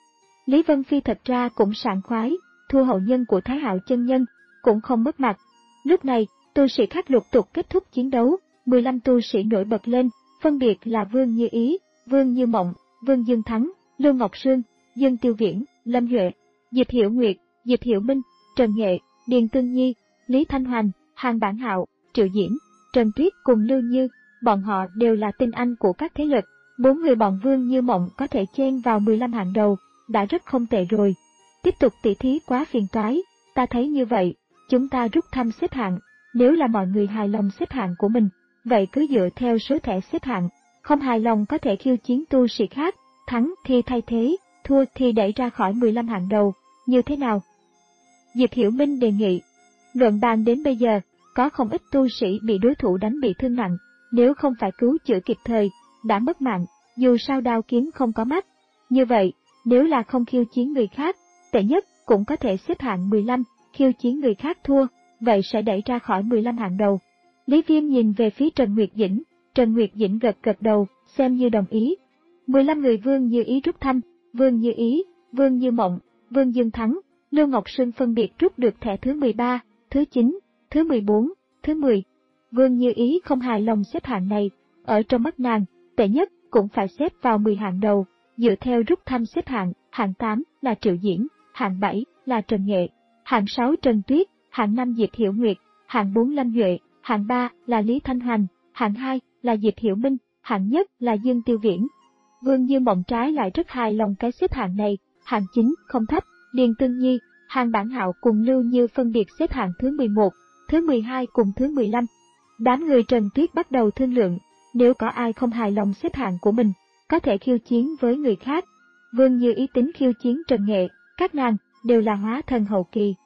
Lý Vân Phi thật ra cũng sảng khoái, thua hậu nhân của Thái Hạo chân nhân, cũng không mất mặt. Lúc này, tu sĩ khác lục tục kết thúc chiến đấu, mười lăm tu sĩ nổi bật lên, phân biệt là Vương Như Ý, Vương Như Mộng, Vương Dương Thắng, Lưu Ngọc Sương, Dương Tiêu Viễn, Lâm Huệ, Diệp Hiểu Nguyệt, Diệp Hiểu Minh, Trần Nghệ, Điền Tương Nhi, Lý Thanh Hoành, Hàng Bản Hạo, Triệu Diễn, Trần Tuyết cùng Lưu Như, bọn họ đều là tinh anh của các thế lực. Bốn người bọn Vương Như Mộng có thể chen vào mười lăm hạng đầu, đã rất không tệ rồi. Tiếp tục tỉ thí quá phiền toái, ta thấy như vậy, chúng ta rút thăm xếp hạng, nếu là mọi người hài lòng xếp hạng của mình, vậy cứ dựa theo số thẻ xếp hạng, không hài lòng có thể khiêu chiến tu sĩ khác, thắng thì thay thế, thua thì đẩy ra khỏi mười lăm hạng đầu, như thế nào? Diệp Hiểu Minh đề nghị. Luận bàn đến bây giờ, có không ít tu sĩ bị đối thủ đánh bị thương nặng, nếu không phải cứu chữa kịp thời, đã mất mạng, dù sao đao kiếm không có mắt. Như vậy, nếu là không khiêu chiến người khác, tệ nhất cũng có thể xếp hạng mười lăm, khiêu chiến người khác thua, vậy sẽ đẩy ra khỏi mười lăm hạng đầu. Lý Viêm nhìn về phía Trần Nguyệt Dĩnh, Trần Nguyệt Dĩnh gật gật đầu, xem như đồng ý. mười lăm người Vương Như Ý rút thăm, Vương Như Ý, Vương Như Mộng, Vương Dương Thắng, Lưu Ngọc Sương phân biệt rút được thẻ thứ mười ba, thứ chín, thứ mười bốn, thứ mười. Vương Như Ý không hài lòng xếp hạng này, ở trong mắt nàng, tệ nhất cũng phải xếp vào mười hạng đầu, dựa theo rút thăm xếp hạng, hạng tám là Triệu Diễn, hạng bảy là Trần Nghệ, hạng sáu Trần Tuyết, hạng năm Diệp Hiểu Nguyệt, hạng bốn Lâm Huệ, hạng ba là Lý Thanh Hoành, hạng hai là Diệp Hiểu Minh, hạng nhất là Dương Tiêu Viễn. Vương Như Mộng trái lại rất hài lòng cái xếp hạng này, hạng chín không thấp, Điền Tương Nhi, Hàng Bản Hạo cùng Lưu Như phân biệt xếp hạng thứ mười một, thứ mười hai cùng thứ mười lăm. Đám người Trần Tuyết bắt đầu thương lượng, nếu có ai không hài lòng xếp hạng của mình, có thể khiêu chiến với người khác. Vương Như Ý tính khiêu chiến Trần Nghệ, các nàng đều là hóa thần hậu kỳ.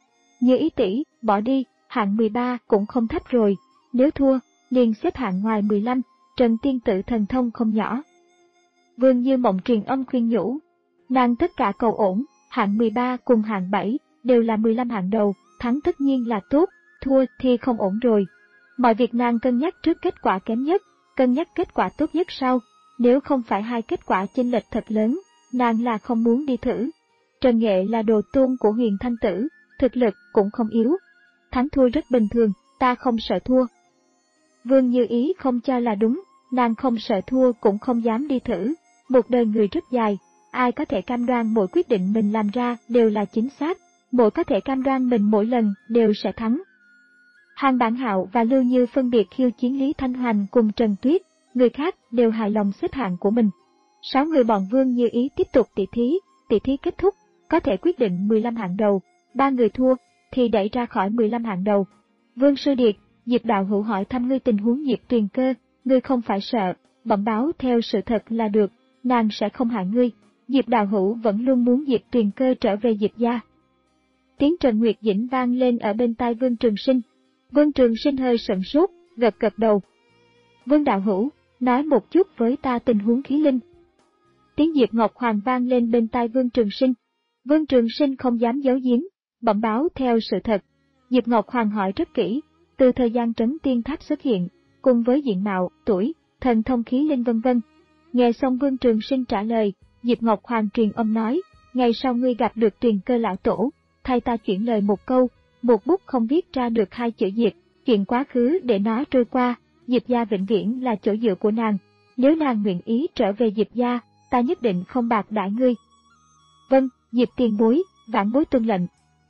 Như Ý tỷ, bỏ đi, hạng mười ba cũng không thấp rồi, nếu thua, liền xếp hạng ngoài mười lăm, Trần tiên tử thần thông không nhỏ. Vương Như Mộng truyền âm khuyên nhủ, nàng tất cả cầu ổn, hạng mười ba cùng hạng bảy đều là mười lăm hạng đầu, thắng tất nhiên là tốt, thua thì không ổn rồi. Mọi việc nàng cân nhắc trước kết quả kém nhất, cân nhắc kết quả tốt nhất sau, nếu không phải hai kết quả chênh lệch thật lớn, nàng là không muốn đi thử. Trần Nghệ là đồ tôn của Huyền Thanh Tử, thực lực cũng không yếu. Thắng thua rất bình thường, ta không sợ thua. Vương Như Ý không cho là đúng, nàng không sợ thua cũng không dám đi thử. Một đời người rất dài, ai có thể cam đoan mỗi quyết định mình làm ra đều là chính xác, mỗi có thể cam đoan mình mỗi lần đều sẽ thắng. Hàn Bản Hạo và Lưu Như phân biệt khiêu chiến Lý Thanh Hoành cùng Trần Tuyết, người khác đều hài lòng xếp hạng của mình. Sáu người bọn Vương Như Ý tiếp tục tỷ thí, tỷ thí kết thúc, có thể quyết định mười lăm hạng đầu, ba người thua thì đẩy ra khỏi mười lăm hạng đầu. Vương Sư Điệt, Diệp Đạo Hữu hỏi thăm ngươi tình huống Diệp Tuyền Cơ, ngươi không phải sợ, bẩm báo theo sự thật là được, nàng sẽ không hại ngươi. Diệp Đạo Hữu vẫn luôn muốn Diệp Tuyền Cơ trở về Diệp gia. Tiếng Trần Nguyệt Dĩnh vang lên ở bên tai Vương Trường Sinh. Vương Trường Sinh hơi sửng sốt, gật gật đầu. Vương Đạo Hữu, nói một chút với ta tình huống khí linh. Tiếng Diệp Ngọc Hoàng vang lên bên tai Vương Trường Sinh. Vương Trường Sinh không dám giấu giếm, bẩm báo theo sự thật. Diệp Ngọc Hoàng hỏi rất kỹ, từ thời gian Trấn Tiên Tháp xuất hiện, cùng với diện mạo, tuổi, thần thông khí linh vân vân. Nghe xong Vương Trường Sinh trả lời, Diệp Ngọc Hoàng truyền âm nói, ngày sau ngươi gặp được Tuyền Cơ lão tổ, thay ta chuyển lời một câu, một bút không viết ra được hai chữ Diệp, chuyện quá khứ để nó trôi qua, Diệp gia vĩnh viễn là chỗ dựa của nàng. Nếu nàng nguyện ý trở về Diệp gia, ta nhất định không bạc đãi ngươi. Vâng, Diệp tiền bối, vãn bối tuân lệnh.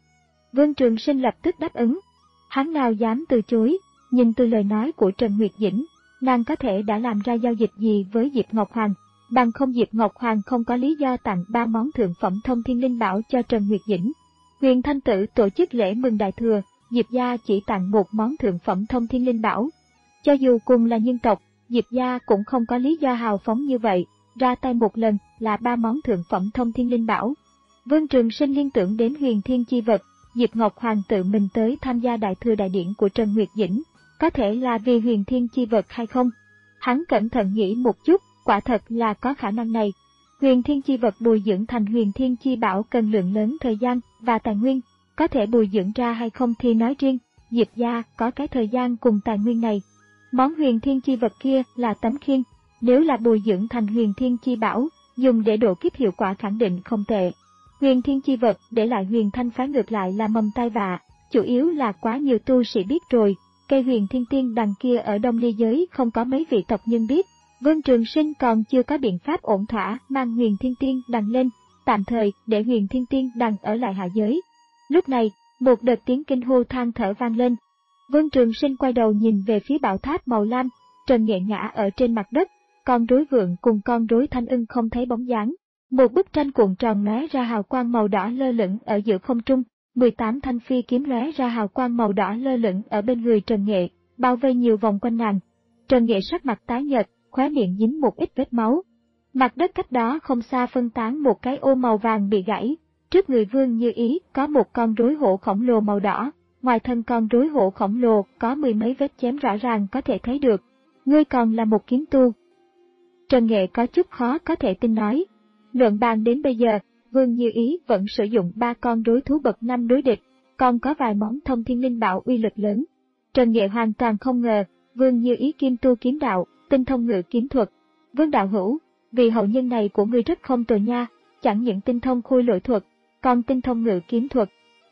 Vương Trường Sinh lập tức đáp ứng. Hắn nào dám từ chối, nhìn từ lời nói của Trần Nguyệt Dĩnh, nàng có thể đã làm ra giao dịch gì với Diệp Ngọc Hoàng, bằng không Diệp Ngọc Hoàng không có lý do tặng ba món thượng phẩm thông thiên linh bảo cho Trần Nguyệt Dĩnh. Huyền Thanh Tử tổ chức lễ mừng đại thừa, Diệp gia chỉ tặng một món thượng phẩm thông thiên linh bảo. Cho dù cùng là nhân tộc, Diệp gia cũng không có lý do hào phóng như vậy, ra tay một lần là ba món thượng phẩm thông thiên linh bảo. Vương Trường Sinh liên tưởng đến huyền thiên chi vật, Diệp Ngọc Hoàng tự mình tới tham gia đại thừa đại điển của Trần Nguyệt Dĩnh, có thể là vì huyền thiên chi vật hay không? Hắn cẩn thận nghĩ một chút, quả thật là có khả năng này. Huyền thiên chi vật bồi dưỡng thành huyền thiên chi bảo cần lượng lớn thời gian và tài nguyên, có thể bồi dưỡng ra hay không thì nói riêng, Diệp gia có cái thời gian cùng tài nguyên này. Món huyền thiên chi vật kia là tấm khiên, nếu là bồi dưỡng thành huyền thiên chi bảo, dùng để độ kiếp hiệu quả khẳng định không tệ. Huyền thiên chi vật để lại huyền thanh phái ngược lại là mầm tai vạ, chủ yếu là quá nhiều tu sĩ biết rồi, cây huyền thiên tiên đằng kia ở Đông Ly giới không có mấy vị tộc nhân biết. Vương Trường Sinh còn chưa có biện pháp ổn thỏa mang huyền thiên tiên đằng lên, tạm thời để huyền thiên tiên đằng ở lại hạ giới. Lúc này, một đợt tiếng kinh hô than thở vang lên. Vương Trường Sinh quay đầu nhìn về phía bảo tháp màu lam, Trần Nghệ ngã ở trên mặt đất, con rối vượn cùng con rối thanh ưng không thấy bóng dáng. Một bức tranh cuộn tròn lóe ra hào quang màu đỏ lơ lửng ở giữa không trung, mười tám thanh phi kiếm lóe ra hào quang màu đỏ lơ lửng ở bên người Trần Nghệ, bao vây nhiều vòng quanh nàng. Trần Nghệ sắc mặt tái nhợt, khóe miệng dính một ít vết máu. Mặt đất cách đó không xa phân tán một cái ô màu vàng bị gãy, trước người Vương Như Ý có một con rối hổ khổng lồ màu đỏ, ngoài thân con rối hổ khổng lồ có mười mấy vết chém rõ ràng có thể thấy được. Ngươi còn là một kiếm tu. Trần Nghệ có chút khó có thể tin nói. Luận bàn đến bây giờ, Vương Như Ý vẫn sử dụng ba con rối thú bậc năm đối địch, còn có vài món thông thiên linh bảo uy lực lớn. Trần Nghệ hoàn toàn không ngờ, Vương Như Ý kim tu kiếm đạo, tinh thông ngự kiếm thuật. Vương đạo hữu, vị hậu nhân này của ngươi rất không tồi nha, chẳng những tinh thông khôi lỗi thuật, còn tinh thông ngự kiếm thuật.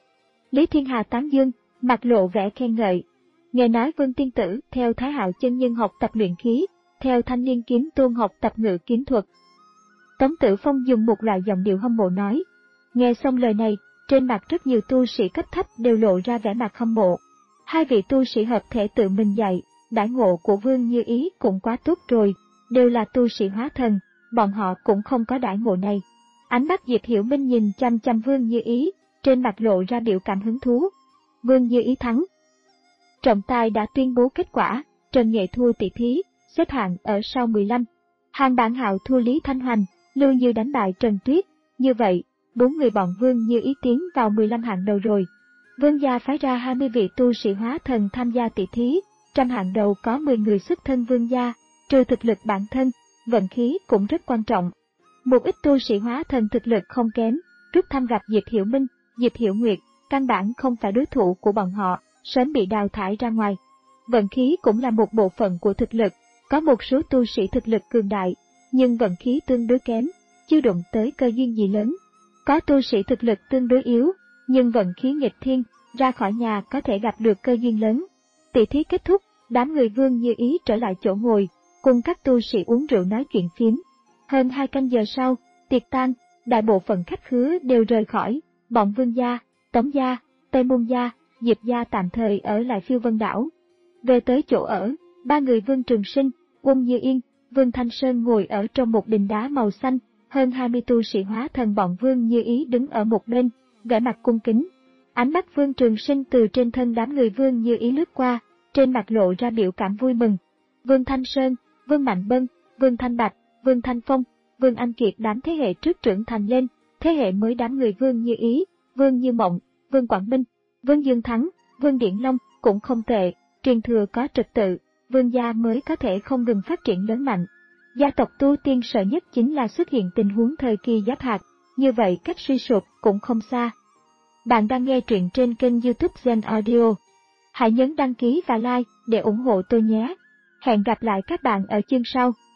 Lý Thiên Hà tán dương, mặt lộ vẻ khen ngợi. Nghe nói Vương tiên tử theo Thái Hạo chân nhân học tập luyện khí, theo Thanh Niên kiếm tôn học tập ngự kiếm thuật. Tống Tử Phong dùng một loại giọng điệu hâm mộ nói. Nghe xong lời này, trên mặt rất nhiều tu sĩ cấp thấp đều lộ ra vẻ mặt hâm mộ. Hai vị tu sĩ hợp thể tự mình dạy, đãi ngộ của Vương Như Ý cũng quá tốt rồi, đều là tu sĩ hóa thần, bọn họ cũng không có đãi ngộ này. Ánh mắt Diệp Hiểu Minh nhìn chăm chăm Vương Như Ý, trên mặt lộ ra biểu cảm hứng thú. Vương Như Ý thắng. Trọng tài đã tuyên bố kết quả, Trần Nghệ thua tỷ thí, xếp hạng ở sau mười lăm. Hàn Bản Hạo thua Lý Thanh Hoành, Lưu Như đánh bại Trần Tuyết, như vậy, bốn người bọn Vương Như Ý tiến vào mười lăm hạng đầu rồi. Vương gia phái ra hai mươi vị tu sĩ hóa thần tham gia tỷ thí, trăm hạng đầu có mười người xuất thân vương gia, trừ thực lực bản thân, vận khí cũng rất quan trọng. Một ít tu sĩ hóa thần thực lực không kém, rút thăm gặp Diệp Hiểu Minh, Diệp Hiểu Nguyệt, căn bản không phải đối thủ của bọn họ, sớm bị đào thải ra ngoài. Vận khí cũng là một bộ phận của thực lực, có một số tu sĩ thực lực cường đại, nhưng vận khí tương đối kém, chưa đụng tới cơ duyên gì lớn. Có tu sĩ thực lực tương đối yếu, nhưng vận khí nghịch thiên, ra khỏi nhà có thể gặp được cơ duyên lớn. Tỷ thí kết thúc, đám người Vương Như Ý trở lại chỗ ngồi, cùng các tu sĩ uống rượu nói chuyện phiếm. Hơn hai canh giờ sau, tiệc tan, đại bộ phận khách khứa đều rời khỏi, bọn Vương gia, Tống gia, Tây Môn gia, Diệp gia tạm thời ở lại Phiêu Vân đảo. Về tới chỗ ở, ba người Vương Trường Sinh, Uông Như Yên, Vương Thanh Sơn ngồi ở trong một đình đá màu xanh, hơn hai mươi tu sĩ hóa thần bọn Vương Như Ý đứng ở một bên, vẻ mặt cung kính. Ánh mắt Vương Trường Sinh từ trên thân đám người Vương Như Ý lướt qua, trên mặt lộ ra biểu cảm vui mừng. Vương Thanh Sơn, Vương Mạnh Bân, Vương Thanh Bạch, Vương Thanh Phong, Vương Anh Kiệt đám thế hệ trước trưởng thành lên, thế hệ mới đám người Vương Như Ý, Vương Như Mộng, Vương Quảng Minh, Vương Dương Thắng, Vương Điển Long cũng không tệ, truyền thừa có trật tự, Vương gia mới có thể không ngừng phát triển lớn mạnh. Gia tộc tu tiên sợ nhất chính là xuất hiện tình huống thời kỳ giáp hạt, như vậy cách suy sụp cũng không xa. Bạn đang nghe truyện trên kênh YouTube Zen Audio. Hãy nhấn đăng ký và like để ủng hộ tôi nhé. Hẹn gặp lại các bạn ở chương sau.